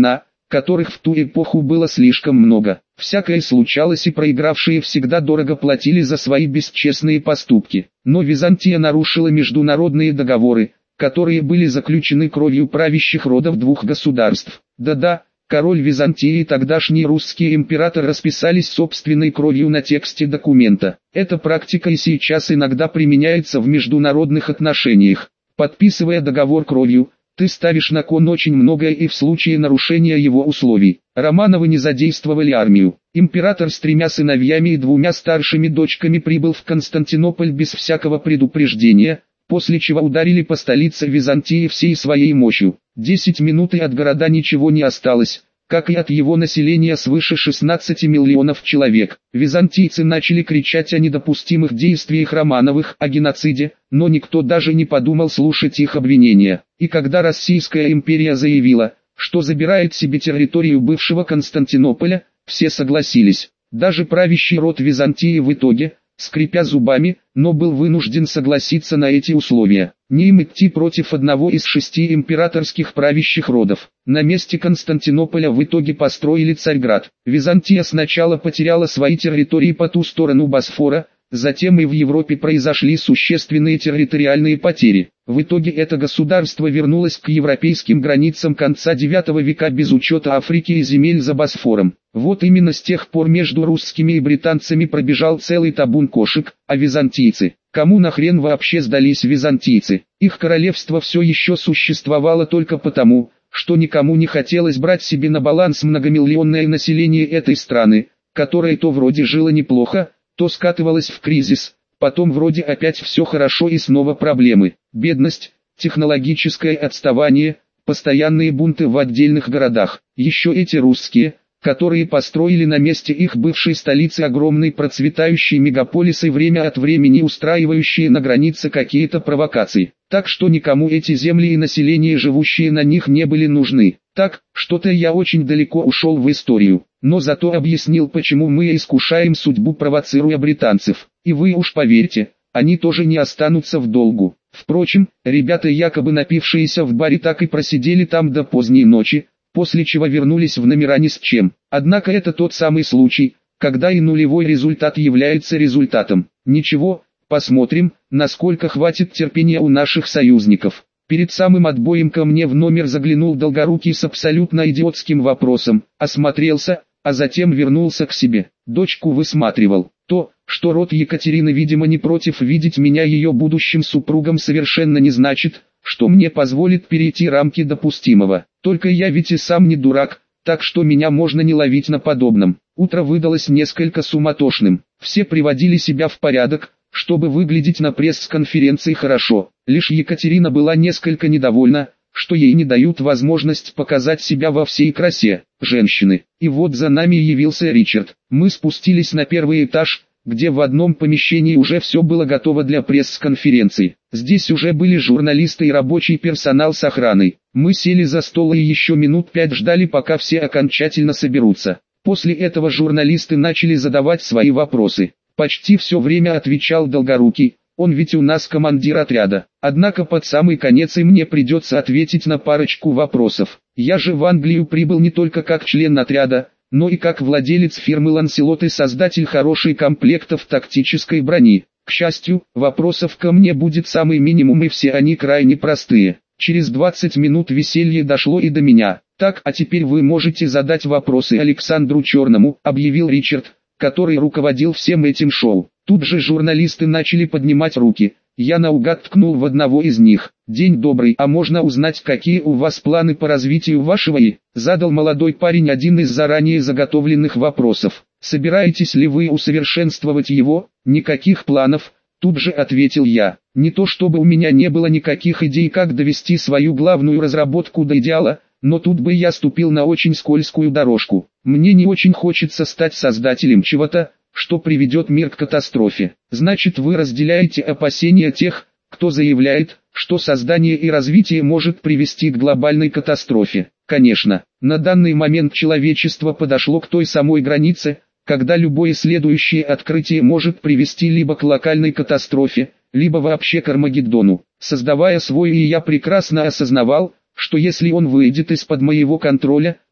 которых в ту эпоху было слишком много. Всякое случалось, и проигравшие всегда дорого платили за свои бесчестные поступки. Но Византия нарушила международные договоры, которые были заключены кровью правящих родов двух государств. Да-да, король Византии и тогдашний русский император расписались собственной кровью на тексте документа. Эта практика и сейчас иногда применяется в международных отношениях. Подписывая договор кровью, ты ставишь на кон очень многое и в случае нарушения его условий. Романовы не задействовали армию. Император с тремя сыновьями и двумя старшими дочками прибыл в Константинополь без всякого предупреждения, после чего ударили по столице Византии всей своей мощью. Десять минут и от города ничего не осталось, как и от его населения свыше шестнадцати миллионов человек. Византийцы начали кричать о недопустимых действиях Романовых, о геноциде, но никто даже не подумал слушать их обвинения. И когда Российская империя заявила, что забирает себе территорию бывшего Константинополя, все согласились. Даже правящий род Византии в итоге, скрипя зубами, но был вынужден согласиться на эти условия. Не им идти против одного из шести императорских правящих родов. На месте Константинополя в итоге построили Царьград. Византия сначала потеряла свои территории по ту сторону Босфора, затем и в Европе произошли существенные территориальные потери. В итоге это государство вернулось к европейским границам конца девятого века без учета Африки и земель за Босфором. Вот именно с тех пор между русскими и британцами пробежал целый табун кошек, а византийцы, кому нахрен вообще сдались византийцы? Их королевство все еще существовало только потому, что никому не хотелось брать себе на баланс многомиллионное население этой страны, которое то вроде жило неплохо, то скатывалось в кризис, потом вроде опять все хорошо и снова проблемы. Бедность, технологическое отставание, постоянные бунты в отдельных городах. Еще эти русские, которые построили на месте их бывшей столицы огромный процветающий мегаполис и время от времени устраивающие на границе какие-то провокации. Так что никому эти земли и население, живущие на них, не были нужны. Так, что-то я очень далеко ушел в историю, но зато объяснил, почему мы искушаем судьбу, провоцируя британцев. И вы уж поверьте, они тоже не останутся в долгу. Впрочем, ребята, якобы напившиеся в баре, так и просидели там до поздней ночи, после чего вернулись в номера ни с чем. Однако это тот самый случай, когда и нулевой результат является результатом. Ничего, посмотрим, насколько хватит терпения у наших союзников. Перед самым отбоем ко мне в номер заглянул Долгорукий с абсолютно идиотским вопросом, осмотрелся, а затем вернулся к себе. Дочку высматривал. То, что род Екатерины видимо не против видеть меня ее будущим супругом, совершенно не значит, что мне позволит перейти рамки допустимого. Только я ведь и сам не дурак, так что меня можно не ловить на подобном. Утро выдалось несколько суматошным. Все приводили себя в порядок, чтобы выглядеть на пресс-конференции хорошо. Лишь Екатерина была несколько недовольна, что ей не дают возможность показать себя во всей красе. Женщины. И вот за нами явился Ричард. Мы спустились на первый этаж, где в одном помещении уже все было готово для пресс-конференции. Здесь уже были журналисты и рабочий персонал с охраной. Мы сели за стол и еще минут пять ждали, пока все окончательно соберутся. После этого журналисты начали задавать свои вопросы. Почти все время отвечал Долгорукий, он ведь у нас командир отряда. Однако под самый конец и мне придется ответить на парочку вопросов. Я же в Англию прибыл не только как член отряда, но и как владелец фирмы Ланселот и создатель хорошей комплектов тактической брони. К счастью, вопросов ко мне будет самый минимум, и все они крайне простые. Через двадцать минут веселье дошло и до меня. Так, а теперь вы можете задать вопросы Александру Черному, объявил Ричард, который руководил всем этим шоу. Тут же журналисты начали поднимать руки. Я наугад ткнул в одного из них. «День добрый, а можно узнать, какие у вас планы по развитию вашего и?» Задал молодой парень один из заранее заготовленных вопросов. «Собираетесь ли вы усовершенствовать его?» «Никаких планов», тут же ответил я. Не то чтобы у меня не было никаких идей, как довести свою главную разработку до идеала, но тут бы я ступил на очень скользкую дорожку. Мне не очень хочется стать создателем чего-то, что приведет мир к катастрофе. Значит, вы разделяете опасения тех, кто заявляет, что создание и развитие может привести к глобальной катастрофе. Конечно, на данный момент человечество подошло к той самой границе, когда любое следующее открытие может привести либо к локальной катастрофе, либо вообще к Армагеддону. Создавая свой и я прекрасно осознавал, что если он выйдет из-под моего контроля,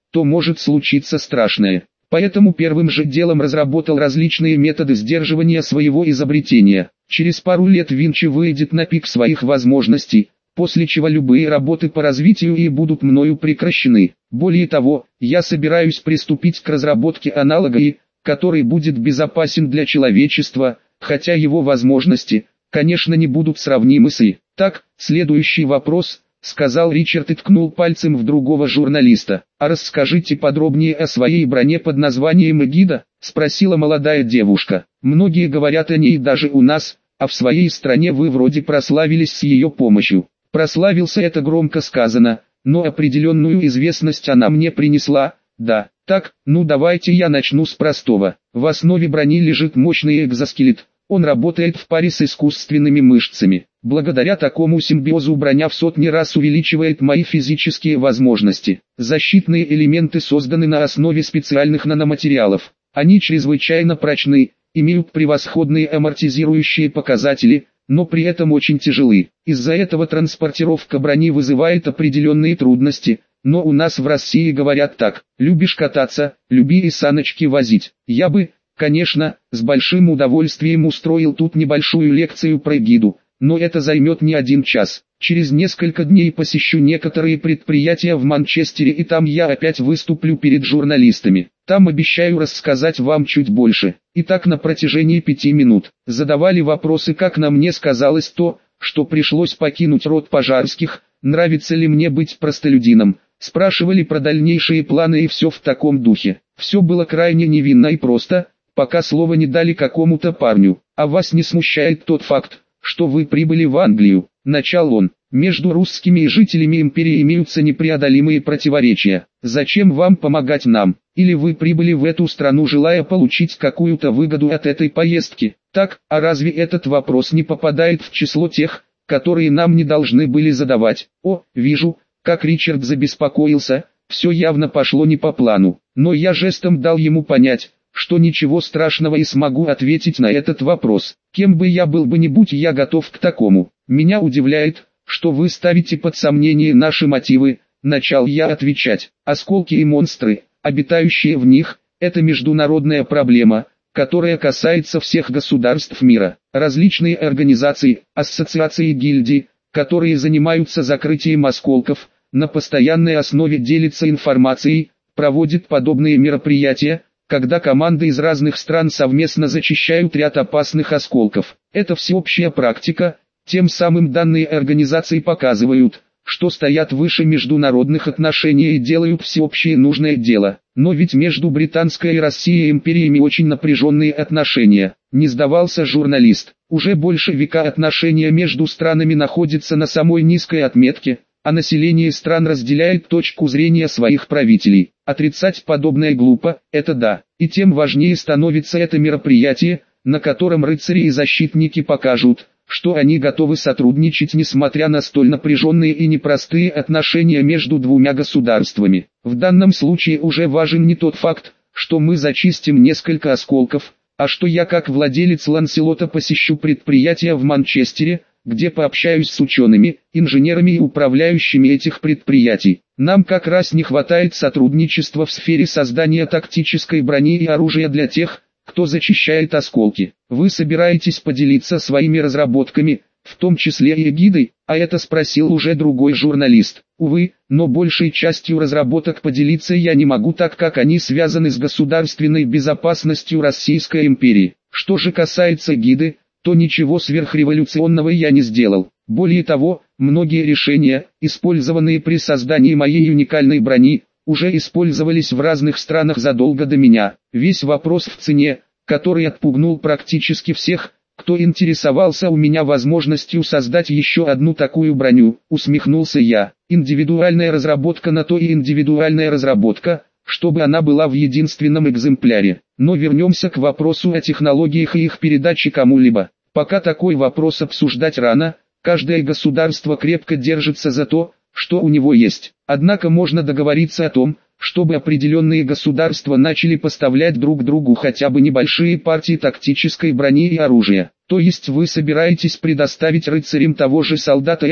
то может случиться страшное. Поэтому первым же делом разработал различные методы сдерживания своего изобретения. Через пару лет Винчи выйдет на пик своих возможностей, после чего любые работы по развитию и будут мною прекращены. Более того, я собираюсь приступить к разработке аналога И, который будет безопасен для человечества, хотя его возможности, конечно, не будут сравнимы с И. Так, следующий вопрос, сказал Ричард и ткнул пальцем в другого журналиста. А расскажите подробнее о своей броне под названием Эгида, спросила молодая девушка. Многие говорят о ней даже у нас, а в своей стране вы вроде прославились с ее помощью. Прославился — это громко сказано, но определенную известность она мне принесла, да. Так, ну давайте я начну с простого. В основе брони лежит мощный экзоскелет. Он работает в паре с искусственными мышцами. Благодаря такому симбиозу броня в сотни раз увеличивает мои физические возможности. Защитные элементы созданы на основе специальных наноматериалов. Они чрезвычайно прочны, имеют превосходные амортизирующие показатели, но при этом очень тяжелы. Из-за этого транспортировка брони вызывает определенные трудности, но у нас в России говорят так: любишь кататься, люби и саночки возить. Я бы, конечно, с большим удовольствием устроил тут небольшую лекцию про Эгиду, но это займет не один час. Через несколько дней посещу некоторые предприятия в Манчестере, и там я опять выступлю перед журналистами. Там обещаю рассказать вам чуть больше. И так на протяжении пяти минут. Задавали вопросы, как на мне сказалось то, что пришлось покинуть род Пожарских, нравится ли мне быть простолюдином. Спрашивали про дальнейшие планы и все в таком духе. Все было крайне невинно и просто, пока слова не дали какому-то парню. А вас не смущает тот факт, что вы прибыли в Англию? Начал он. Между русскими и жителями империи имеются непреодолимые противоречия. Зачем вам помогать нам? Или вы прибыли в эту страну, желая получить какую-то выгоду от этой поездки? Так, а разве этот вопрос не попадает в число тех, которые нам не должны были задавать? О, вижу, как Ричард забеспокоился, все явно пошло не по плану. Но я жестом дал ему понять, что ничего страшного и смогу ответить на этот вопрос. Кем бы я был бы ни будь, я готов к такому. Меня удивляет, что вы ставите под сомнение наши мотивы, начал я отвечать. Осколки и монстры, обитающие в них, это международная проблема, которая касается всех государств мира. Различные организации, ассоциации и гильдии, которые занимаются закрытием осколков, на постоянной основе делятся информацией, проводят подобные мероприятия, когда команды из разных стран совместно зачищают ряд опасных осколков. Это всеобщая практика, тем самым данные организации показывают, что стоят выше международных отношений и делают всеобщее нужное дело. Но ведь между Британской и Россией империями очень напряженные отношения. Не сдавался журналист. Уже больше века отношения между странами находятся на самой низкой отметке, а население стран разделяет точку зрения своих правителей. Отрицать подобное глупо, это да. И тем важнее становится это мероприятие, на котором рыцари и защитники покажут, что они готовы сотрудничать несмотря на столь напряженные и непростые отношения между двумя государствами. В данном случае уже важен не тот факт, что мы зачистим несколько осколков, а что я как владелец Ланселота посещу предприятия в Манчестере, где пообщаюсь с учеными, инженерами и управляющими этих предприятий. Нам как раз не хватает сотрудничества в сфере создания тактической брони и оружия для тех, кто зачищает осколки. Вы собираетесь поделиться своими разработками, в том числе и Эгидой, а это спросил уже другой журналист. Увы, но большей частью разработок поделиться я не могу, так как они связаны с государственной безопасностью Российской империи. Что же касается Эгиды, то ничего сверхреволюционного я не сделал. Более того, многие решения, использованные при создании моей уникальной брони, уже использовались в разных странах задолго до меня. Весь вопрос в цене, который отпугнул практически всех, кто интересовался у меня возможностью создать еще одну такую броню, усмехнулся я. Индивидуальная разработка на то и индивидуальная разработка, чтобы она была в единственном экземпляре. Но вернемся к вопросу о технологиях и их передаче кому-либо. Пока такой вопрос обсуждать рано, каждое государство крепко держится за то, что у него есть. Однако можно договориться о том, чтобы определенные государства начали поставлять друг другу хотя бы небольшие партии тактической брони и оружия. То есть вы собираетесь предоставить рыцарям того же солдата М,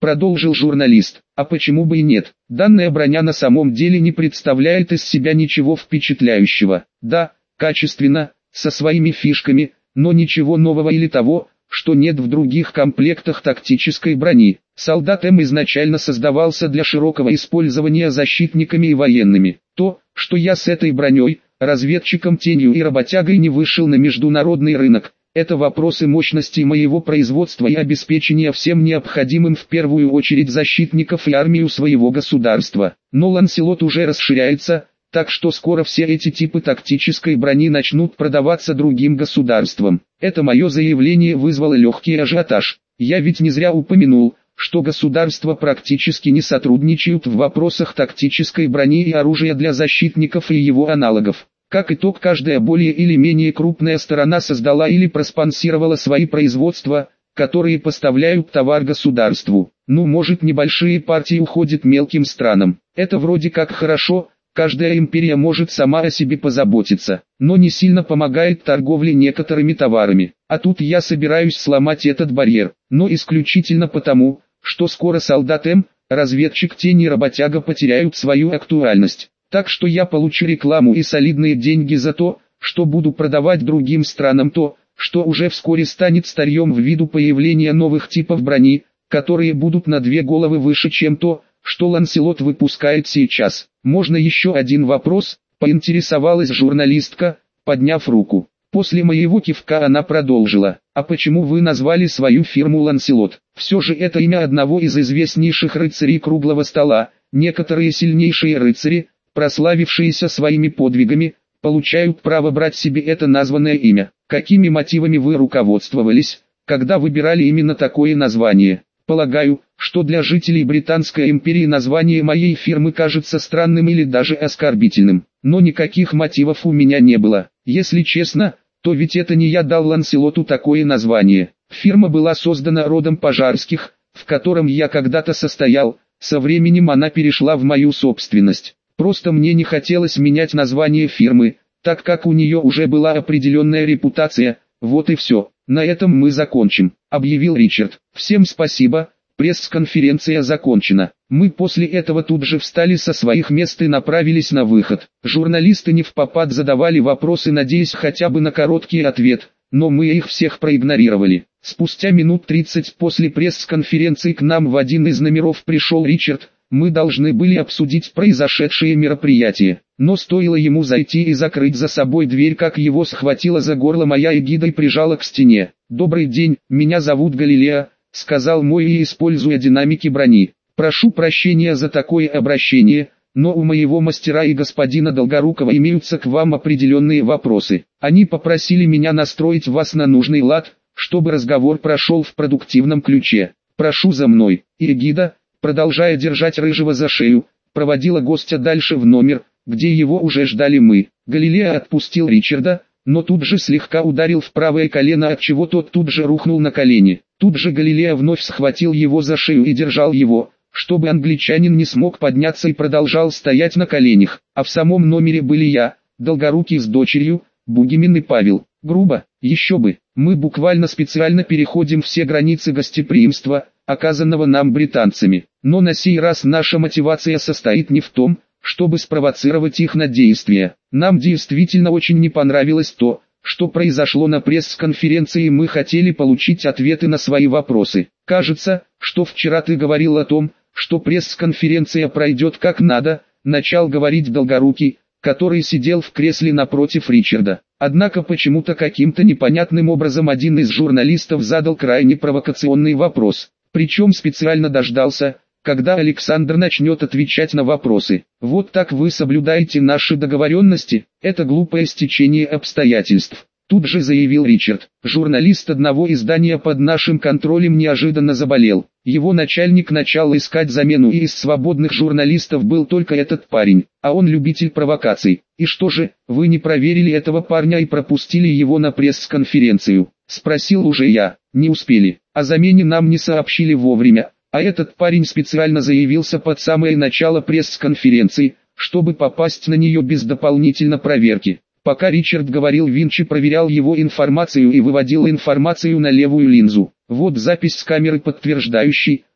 продолжил журналист. А почему бы и нет? Данная броня на самом деле не представляет из себя ничего впечатляющего. Да, качественно, со своими фишками, но ничего нового или того, что нет в других комплектах тактической брони. Солдат М изначально создавался для широкого использования защитниками и военными. То, что я с этой броней, разведчиком тенью и работягой не вышел на международный рынок, это вопросы мощности моего производства и обеспечения всем необходимым в первую очередь защитников и армию своего государства. Но Ланселот уже расширяется, так что скоро все эти типы тактической брони начнут продаваться другим государствам. Это мое заявление вызвало легкий ажиотаж. Я ведь не зря упомянул, что государства практически не сотрудничают в вопросах тактической брони и оружия для защитников и его аналогов. Как итог, каждая более или менее крупная сторона создала или проспонсировала свои производства, которые поставляют товар государству. Ну, может, небольшие партии уходят мелким странам. Это вроде как хорошо. Каждая империя может сама о себе позаботиться, но не сильно помогает торговле некоторыми товарами. А тут я собираюсь сломать этот барьер, но исключительно потому, что скоро солдат М, разведчик тени и работяга потеряют свою актуальность. Так что я получу рекламу и солидные деньги за то, что буду продавать другим странам то, что уже вскоре станет старьем ввиду появления новых типов брони, которые будут на две головы выше, чем то, что Ланселот выпускает сейчас. Можно еще один вопрос? Поинтересовалась журналистка, подняв руку. После моего кивка она продолжила. А почему вы назвали свою фирму Ланселот? Все же это имя одного из известнейших рыцарей круглого стола. Некоторые сильнейшие рыцари, прославившиеся своими подвигами, получают право брать себе это названное имя. Какими мотивами вы руководствовались, когда выбирали именно такое название? Полагаю, что для жителей Британской империи название моей фирмы кажется странным или даже оскорбительным, но никаких мотивов у меня не было. Если честно, то ведь это не я дал Ланселоту такое название. Фирма была создана родом Пожарских, в котором я когда-то состоял, со временем она перешла в мою собственность. Просто мне не хотелось менять название фирмы, так как у нее уже была определенная репутация, вот и все. На этом мы закончим, объявил Ричард. Всем спасибо, пресс-конференция закончена. Мы после этого тут же встали со своих мест и направились на выход. Журналисты невпопад задавали вопросы, надеясь хотя бы на короткий ответ, но мы их всех проигнорировали. Спустя минут тридцать после пресс-конференции к нам в один из номеров пришел Ричард. Мы должны были обсудить произошедшее мероприятие, но стоило ему зайти и закрыть за собой дверь, как его схватила за горло моя эгида и прижала к стене. «Добрый день, меня зовут Галилео», — сказал мой и используя динамики брони. «Прошу прощения за такое обращение, но у моего мастера и господина Долгорукова имеются к вам определенные вопросы. Они попросили меня настроить вас на нужный лад, чтобы разговор прошел в продуктивном ключе. Прошу за мной». И эгида, продолжая держать Рыжего за шею, проводила гостя дальше в номер, где его уже ждали мы. Галилео отпустил Ричарда, но тут же слегка ударил в правое колено, отчего тот тут же рухнул на колени. Тут же Галилео вновь схватил его за шею и держал его, чтобы англичанин не смог подняться и продолжал стоять на коленях. А в самом номере были я, Долгорукий с дочерью, Бугимин и Павел. Грубо, еще бы, мы буквально специально переходим все границы гостеприимства, оказанного нам британцами. Но на сей раз наша мотивация состоит не в том, чтобы спровоцировать их на действия. Нам действительно очень не понравилось то, что произошло на пресс-конференции, и мы хотели получить ответы на свои вопросы. Кажется, что вчера ты говорил о том, что пресс-конференция пройдет как надо, начал говорить Долгорукий, который сидел в кресле напротив Ричарда. Однако почему-то каким-то непонятным образом один из журналистов задал крайне провокационный вопрос. Причем специально дождался, когда Александр начнет отвечать на вопросы. Вот так вы соблюдаете наши договоренности? Это глупое стечение обстоятельств. Тут же заявил Ричард. Журналист одного издания под нашим контролем неожиданно заболел. Его начальник начал искать замену, и из свободных журналистов был только этот парень, а он любитель провокаций. И что же, вы не проверили этого парня и пропустили его на пресс-конференцию? Спросил уже я. Не успели. О замене нам не сообщили вовремя, а этот парень специально заявился под самое начало пресс-конференции, чтобы попасть на нее без дополнительной проверки. Пока Ричард говорил, Винчи проверял его информацию и выводил информацию на левую линзу. Вот запись с камеры, подтверждающей,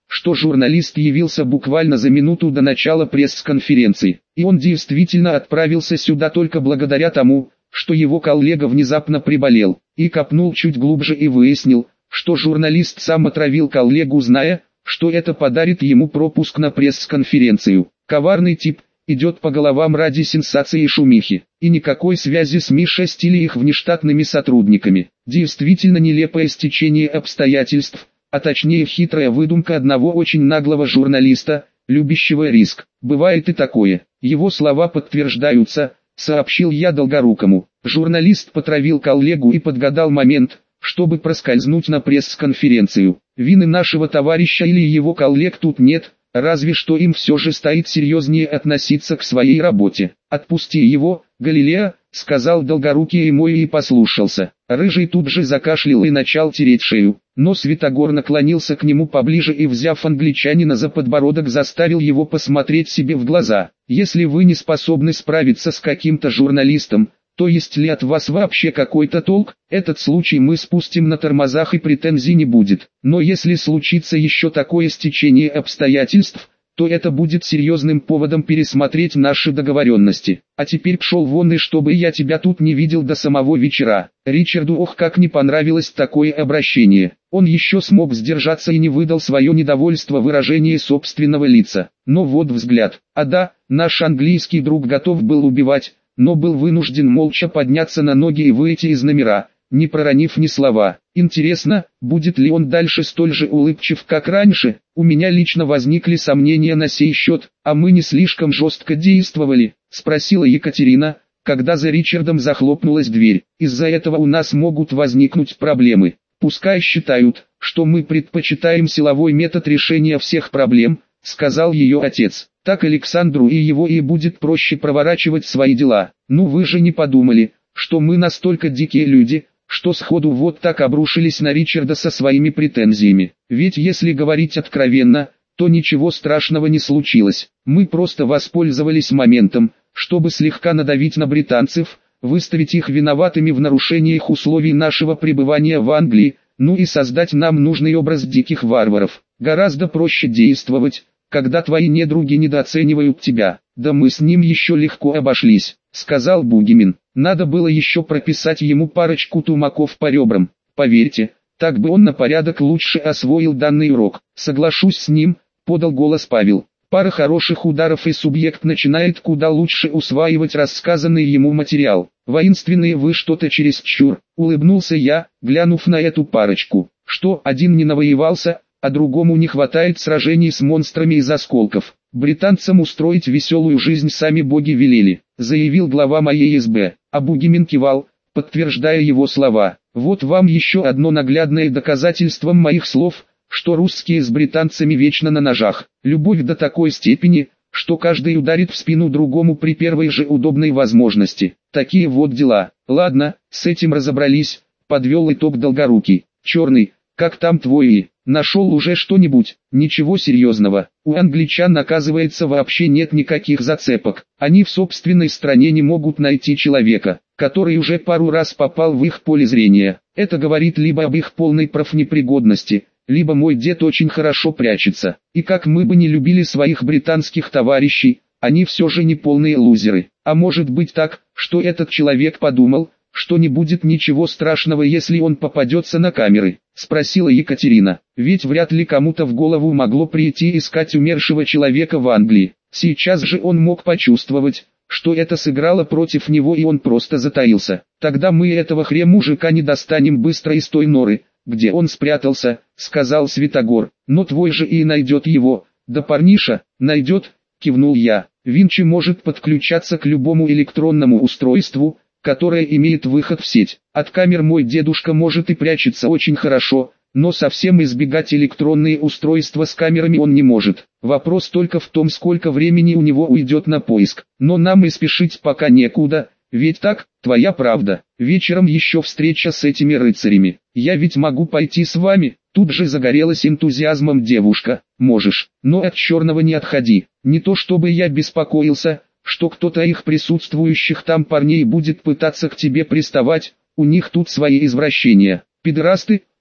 что журналист явился буквально за минуту до начала пресс-конференции, и он действительно отправился сюда только благодаря тому, что его коллега внезапно приболел, и копнул чуть глубже и выяснил, что журналист сам отравил коллегу, зная, что это подарит ему пропуск на пресс-конференцию. Коварный тип, идет по головам ради сенсации и шумихи, и никакой связи с Мишей или их внештатными сотрудниками. Действительно нелепое стечение обстоятельств, а точнее хитрая выдумка одного очень наглого журналиста, любящего риск. Бывает и такое. Его слова подтверждаются, сообщил я Долгорукому. Журналист потравил коллегу и подгадал момент, чтобы проскользнуть на пресс-конференцию. Вины нашего товарища или его коллег тут нет, разве что им все же стоит серьезнее относиться к своей работе. «Отпусти его, Галилео», — сказал Долгорукий мой и послушался. Рыжий тут же закашлял и начал тереть шею, но Святогор наклонился к нему поближе и, взяв англичанина за подбородок, заставил его посмотреть себе в глаза. «Если вы не способны справиться с каким-то журналистом, то есть ли от вас вообще какой-то толк? Этот случай мы спустим на тормозах и претензий не будет. Но если случится еще такое стечение обстоятельств, то это будет серьезным поводом пересмотреть наши договоренности. А теперь пшел вон, и чтобы я тебя тут не видел до самого вечера». Ричарду ох как не понравилось такое обращение. Он еще смог сдержаться и не выдал свое недовольство выражение собственного лица. Но вот взгляд. А да, наш английский друг готов был убивать, но был вынужден молча подняться на ноги и выйти из номера, не проронив ни слова. Интересно, будет ли он дальше столь же улыбчив, как раньше? У меня лично возникли сомнения на сей счет. «А мы не слишком жестко действовали?» — спросила Екатерина, когда за Ричардом захлопнулась дверь. «Из-за этого у нас могут возникнуть проблемы. Пускай считают, что мы предпочитаем силовой метод решения всех проблем», — сказал ее отец. «Так Александру и его и будет проще проворачивать свои дела. Ну вы же не подумали, что мы настолько дикие люди, что сходу вот так обрушились на Ричарда со своими претензиями. Ведь если говорить откровенно, то ничего страшного не случилось. Мы просто воспользовались моментом, чтобы слегка надавить на британцев, выставить их виноватыми в нарушениях условий нашего пребывания в Англии, ну и создать нам нужный образ диких варваров. Гораздо проще действовать, когда твои недруги недооценивают тебя». «Да мы с ним еще легко обошлись», — сказал Бугимин. «Надо было еще прописать ему парочку тумаков по ребрам. Поверьте, так бы он на порядок лучше освоил данный урок». «Соглашусь с ним», — подал голос Павел. «Пара хороших ударов и субъект начинает куда лучше усваивать рассказанный ему материал». «Воинственные вы что-то чересчур», — улыбнулся я, глянув на эту парочку. «Что, один не навоевался, а другому не хватает сражений с монстрами из осколков? Британцам устроить веселую жизнь сами боги велели», — заявил глава моей СБ. А Бугимин кивал, подтверждая его слова. «Вот вам еще одно наглядное доказательство моих слов, что русские с британцами вечно на ножах. Любовь до такой степени, что каждый ударит в спину другому при первой же удобной возможности. Такие вот дела. Ладно, с этим разобрались», — подвел итог Долгорукий. «Черный, как там твои? Нашел уже что-нибудь?» «Ничего серьезного. У англичан, оказывается, вообще нет никаких зацепок. Они в собственной стране не могут найти человека, который уже пару раз попал в их поле зрения. Это говорит либо об их полной профнепригодности, либо мой дед очень хорошо прячется. И как мы бы не любили своих британских товарищей, они все же не полные лузеры. А может быть так, что этот человек подумал, что не будет ничего страшного, если он попадется на камеры?» — спросила Екатерина. «Ведь вряд ли кому-то в голову могло прийти искать умершего человека в Англии. Сейчас же он мог почувствовать, что это сыграло против него, и он просто затаился. Тогда мы этого хре-мужика не достанем быстро из той норы, где он спрятался», — сказал Святогор. «Но твой же и найдет его». «Да парниша, найдет», — кивнул я. «Винчи может подключаться к любому электронному устройству, которая имеет выход в сеть. От камер мой дедушка может и прячется очень хорошо, но совсем избегать электронные устройства с камерами он не может. Вопрос только в том, сколько времени у него уйдет на поиск. Но нам и спешить пока некуда, ведь так, твоя правда. Вечером еще встреча с этими рыцарями. Я ведь могу пойти с вами?» Тут же загорелась энтузиазмом девушка. «Можешь, но от черного не отходи. Не то чтобы я беспокоился, что кто-то их присутствующих там парней будет пытаться к тебе приставать, у них тут свои извращения. Пидорасты»,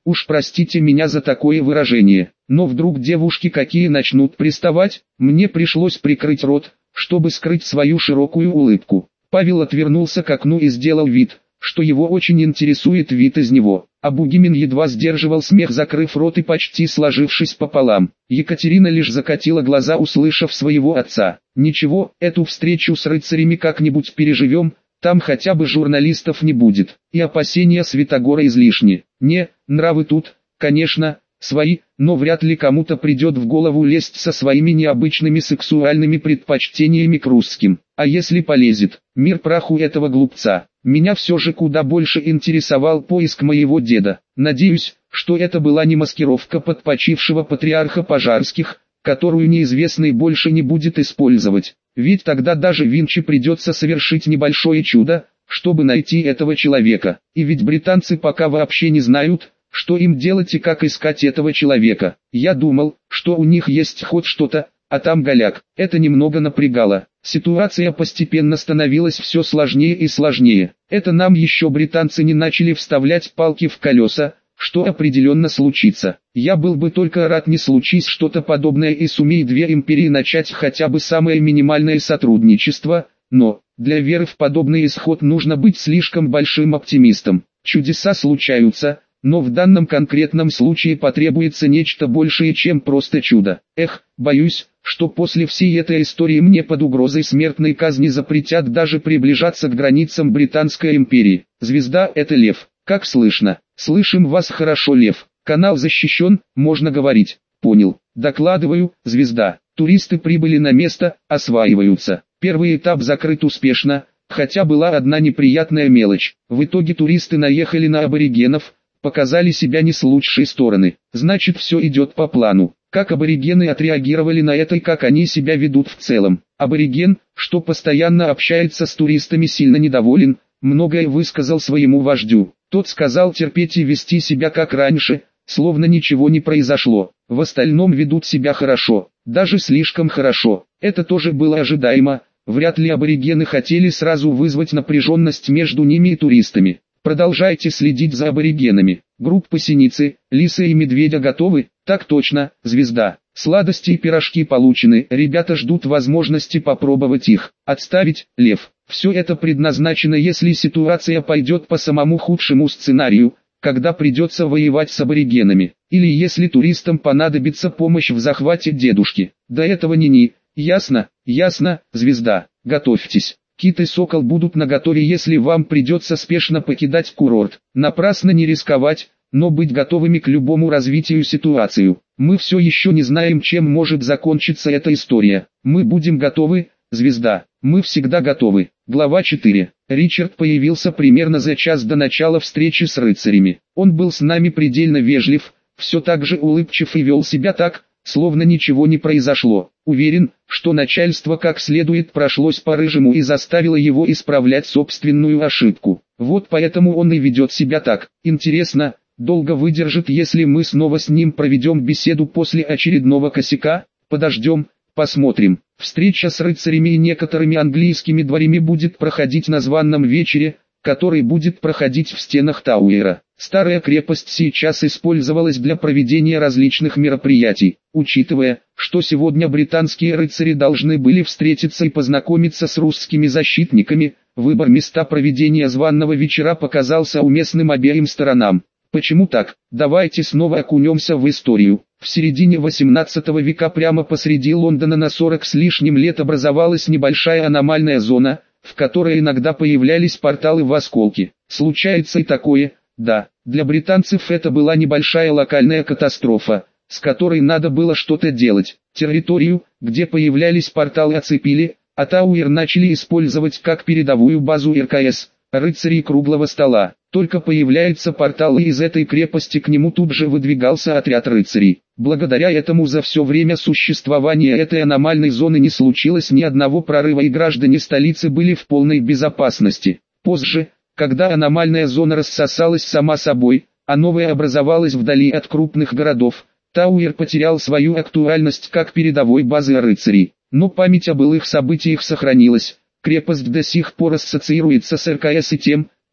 Уж простите меня за такое выражение, но вдруг девушки какие начнут приставать, мне пришлось прикрыть рот, чтобы скрыть свою широкую улыбку. Павел отвернулся к окну и сделал вид, что его очень интересует вид из него. А Бугимин едва сдерживал смех, закрыв рот и почти сложившись пополам. Екатерина лишь закатила глаза, услышав своего отца. «Ничего, эту встречу с рыцарями как-нибудь переживем, там хотя бы журналистов не будет, и опасения Святогора излишни. Не, нравы тут, конечно, свои, но вряд ли кому-то придет в голову лезть со своими необычными сексуальными предпочтениями к русским. А если полезет, мир праху этого глупца. Меня все же куда больше интересовал поиск моего деда. Надеюсь, что это была не маскировка подпочившего патриарха Пожарских, которую неизвестный больше не будет использовать. Ведь тогда даже Винчи придется совершить небольшое чудо, чтобы найти этого человека. И ведь британцы пока вообще не знают, что им делать и как искать этого человека. Я думал, что у них есть хоть что-то, а там голяк. Это немного напрягало. Ситуация постепенно становилась все сложнее и сложнее. Это нам еще британцы не начали вставлять палки в колеса, что определенно случится. Я был бы только рад, не случись что-то подобное и сумей две империи начать хотя бы самое минимальное сотрудничество, но для веры в подобный исход нужно быть слишком большим оптимистом. Чудеса случаются, но в данном конкретном случае потребуется нечто большее, чем просто чудо. Эх, боюсь, что после всей этой истории мне под угрозой смертной казни запретят даже приближаться к границам Британской империи. Звезда — это Лев. Как слышно? Слышим вас хорошо, Лев. Канал защищен, можно говорить. Понял. Докладываю, Звезда. Туристы прибыли на место, осваиваются. Первый этап закрыт успешно, хотя была одна неприятная мелочь. В итоге туристы наехали на аборигенов, показали себя не с лучшей стороны. Значит, все идет по плану. Как аборигены отреагировали на это и как они себя ведут в целом? Абориген, что постоянно общается с туристами, сильно недоволен, многое высказал своему вождю. Тот сказал терпеть и вести себя как раньше, словно ничего не произошло. В остальном ведут себя хорошо, даже слишком хорошо. Это тоже было ожидаемо. Вряд ли аборигены хотели сразу вызвать напряженность между ними и туристами. Продолжайте следить за аборигенами. Группа Синицы, Лиса и Медведя готовы? Так точно, Звезда. Сладости и пирожки получены, ребята ждут возможности попробовать их. Отставить, Лев. Все это предназначено, если ситуация пойдет по самому худшему сценарию, когда придется воевать с аборигенами. Или если туристам понадобится помощь в захвате дедушки. До этого ни-ни. Ясно, ясно, Звезда. Готовьтесь. Кит и Сокол будут наготове, если вам придется спешно покидать курорт. Напрасно не рисковать, но быть готовыми к любому развитию ситуации. Мы все еще не знаем, чем может закончиться эта история. Мы будем готовы, Звезда. Мы всегда готовы. Глава четыре. Ричард появился примерно за час до начала встречи с рыцарями. Он был с нами предельно вежлив, все так же улыбчив и вел себя так, словно ничего не произошло. Уверен, что начальство как следует прошлось по рыжему и заставило его исправлять собственную ошибку. Вот поэтому он и ведет себя так. Интересно, долго выдержит, если мы снова с ним проведем беседу после очередного косяка? Подождем, посмотрим. Встреча с рыцарями и некоторыми английскими дворями будет проходить на званом вечере, который будет проходить в стенах Тауэра. Старая крепость сейчас использовалась для проведения различных мероприятий. Учитывая, что сегодня британские рыцари должны были встретиться и познакомиться с русскими защитниками, выбор места проведения званого вечера показался уместным обеим сторонам. Почему так? Давайте снова окунемся в историю. В середине восемнадцатого века прямо посреди Лондона на сорок с лишним лет образовалась небольшая аномальная зона, в которой иногда появлялись порталы в осколке. Случается и такое, да. Для британцев это была небольшая локальная катастрофа, с которой надо было что-то делать. Территорию, где появлялись порталы, оцепили, а Тауэр начали использовать как передовую базу эр ка эс, рыцарей круглого стола. Только появляется портал, и из этой крепости к нему тут же выдвигался отряд рыцарей. Благодаря этому за все время существования этой аномальной зоны не случилось ни одного прорыва, и граждане столицы были в полной безопасности. Позже, когда аномальная зона рассосалась сама собой, а новая образовалась вдали от крупных городов, Тауэр потерял свою актуальность как передовой базы рыцарей. Но память о былых событиях сохранилась. Крепость до сих пор ассоциируется с эр ка эс и тем,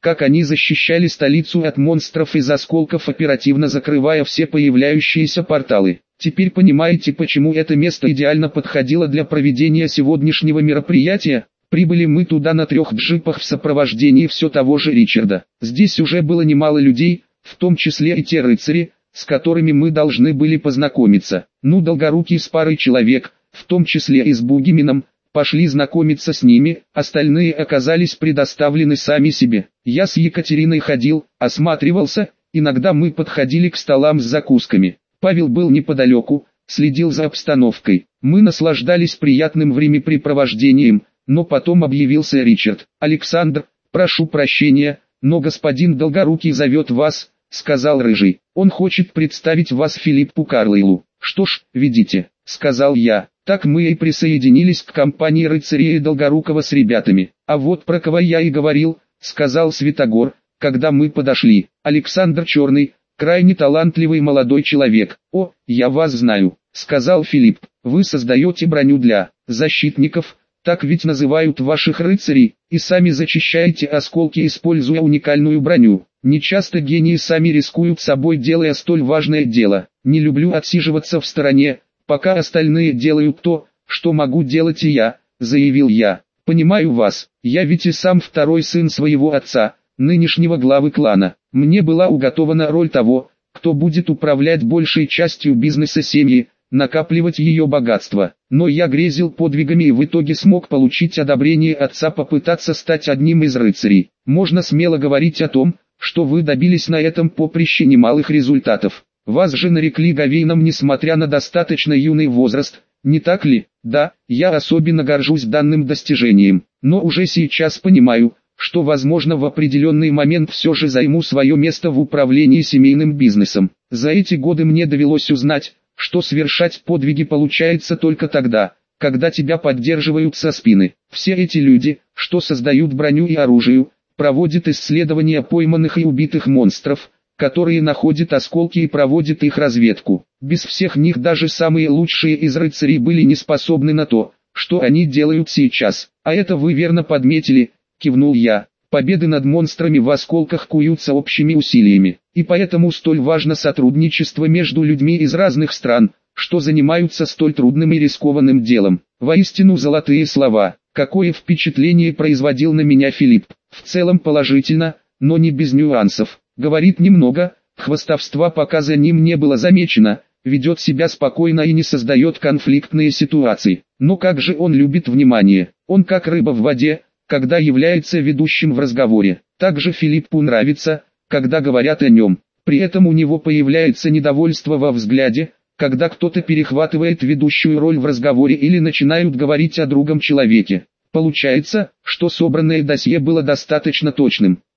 как они защищали столицу от монстров из осколков, оперативно закрывая все появляющиеся порталы. Теперь понимаете, почему это место идеально подходило для проведения сегодняшнего мероприятия? Прибыли мы туда на трех джипах в сопровождении все того же Ричарда. Здесь уже было немало людей, в том числе и те рыцари, с которыми мы должны были познакомиться. Ну, Долгорукий с парой человек, в том числе и с Бугименом, пошли знакомиться с ними, остальные оказались предоставлены сами себе. Я с Екатериной ходил, осматривался, иногда мы подходили к столам с закусками. Павел был неподалеку, следил за обстановкой. Мы наслаждались приятным времяпрепровождением, но потом объявился Ричард. «Александр, прошу прощения, но господин Долгорукий зовет вас», — сказал Рыжий. «Он хочет представить вас Филиппу Карлейлу». «Что ж, ведите», — сказал я. Так мы и присоединились к компании рыцарей Долгорукова с ребятами. «А вот про кого я и говорил», — сказал Святогор, когда мы подошли. «Александр Черный, крайне талантливый молодой человек». «О, я вас знаю», — сказал Филипп. «Вы создаете броню для защитников, так ведь называют ваших рыцарей, и сами зачищаете осколки, используя уникальную броню. Нечасто гении сами рискуют собой, делая столь важное дело. Не люблю отсиживаться в стороне, пока остальные делают то, что могу делать и я», — заявил я. «Понимаю вас, я ведь и сам второй сын своего отца, нынешнего главы клана. Мне была уготована роль того, кто будет управлять большей частью бизнеса семьи, накапливать ее богатство. Но я грезил подвигами и в итоге смог получить одобрение отца, попытаться стать одним из рыцарей. Можно смело говорить о том, что вы добились на этом поприще немалых результатов. Вас же нарекли Гавейном, несмотря на достаточно юный возраст, не так ли?» «Да, я особенно горжусь данным достижением, но уже сейчас понимаю, что возможно в определенный момент все же займу свое место в управлении семейным бизнесом. За эти годы мне довелось узнать, что совершать подвиги получается только тогда, когда тебя поддерживают со спины. Все эти люди, что создают броню и оружие, проводят исследования пойманных и убитых монстров, которые находят осколки и проводят их разведку. Без всех них даже самые лучшие из рыцарей были не способны на то, что они делают сейчас. А это вы верно подметили», — кивнул я. «Победы над монстрами в осколках куются общими усилиями, и поэтому столь важно сотрудничество между людьми из разных стран, что занимаются столь трудным и рискованным делом». Воистину золотые слова. Какое впечатление производил на меня Филипп. В целом положительно, но не без нюансов. Говорит немного, хвастовства пока за ним не было замечено, ведет себя спокойно и не создает конфликтные ситуации. Но как же он любит внимание. Он как рыба в воде, когда является ведущим в разговоре. Также Филиппу нравится, когда говорят о нем. При этом у него появляется недовольство во взгляде, когда кто-то перехватывает ведущую роль в разговоре или начинают говорить о другом человеке. Получается, что собранное досье было достаточно точным.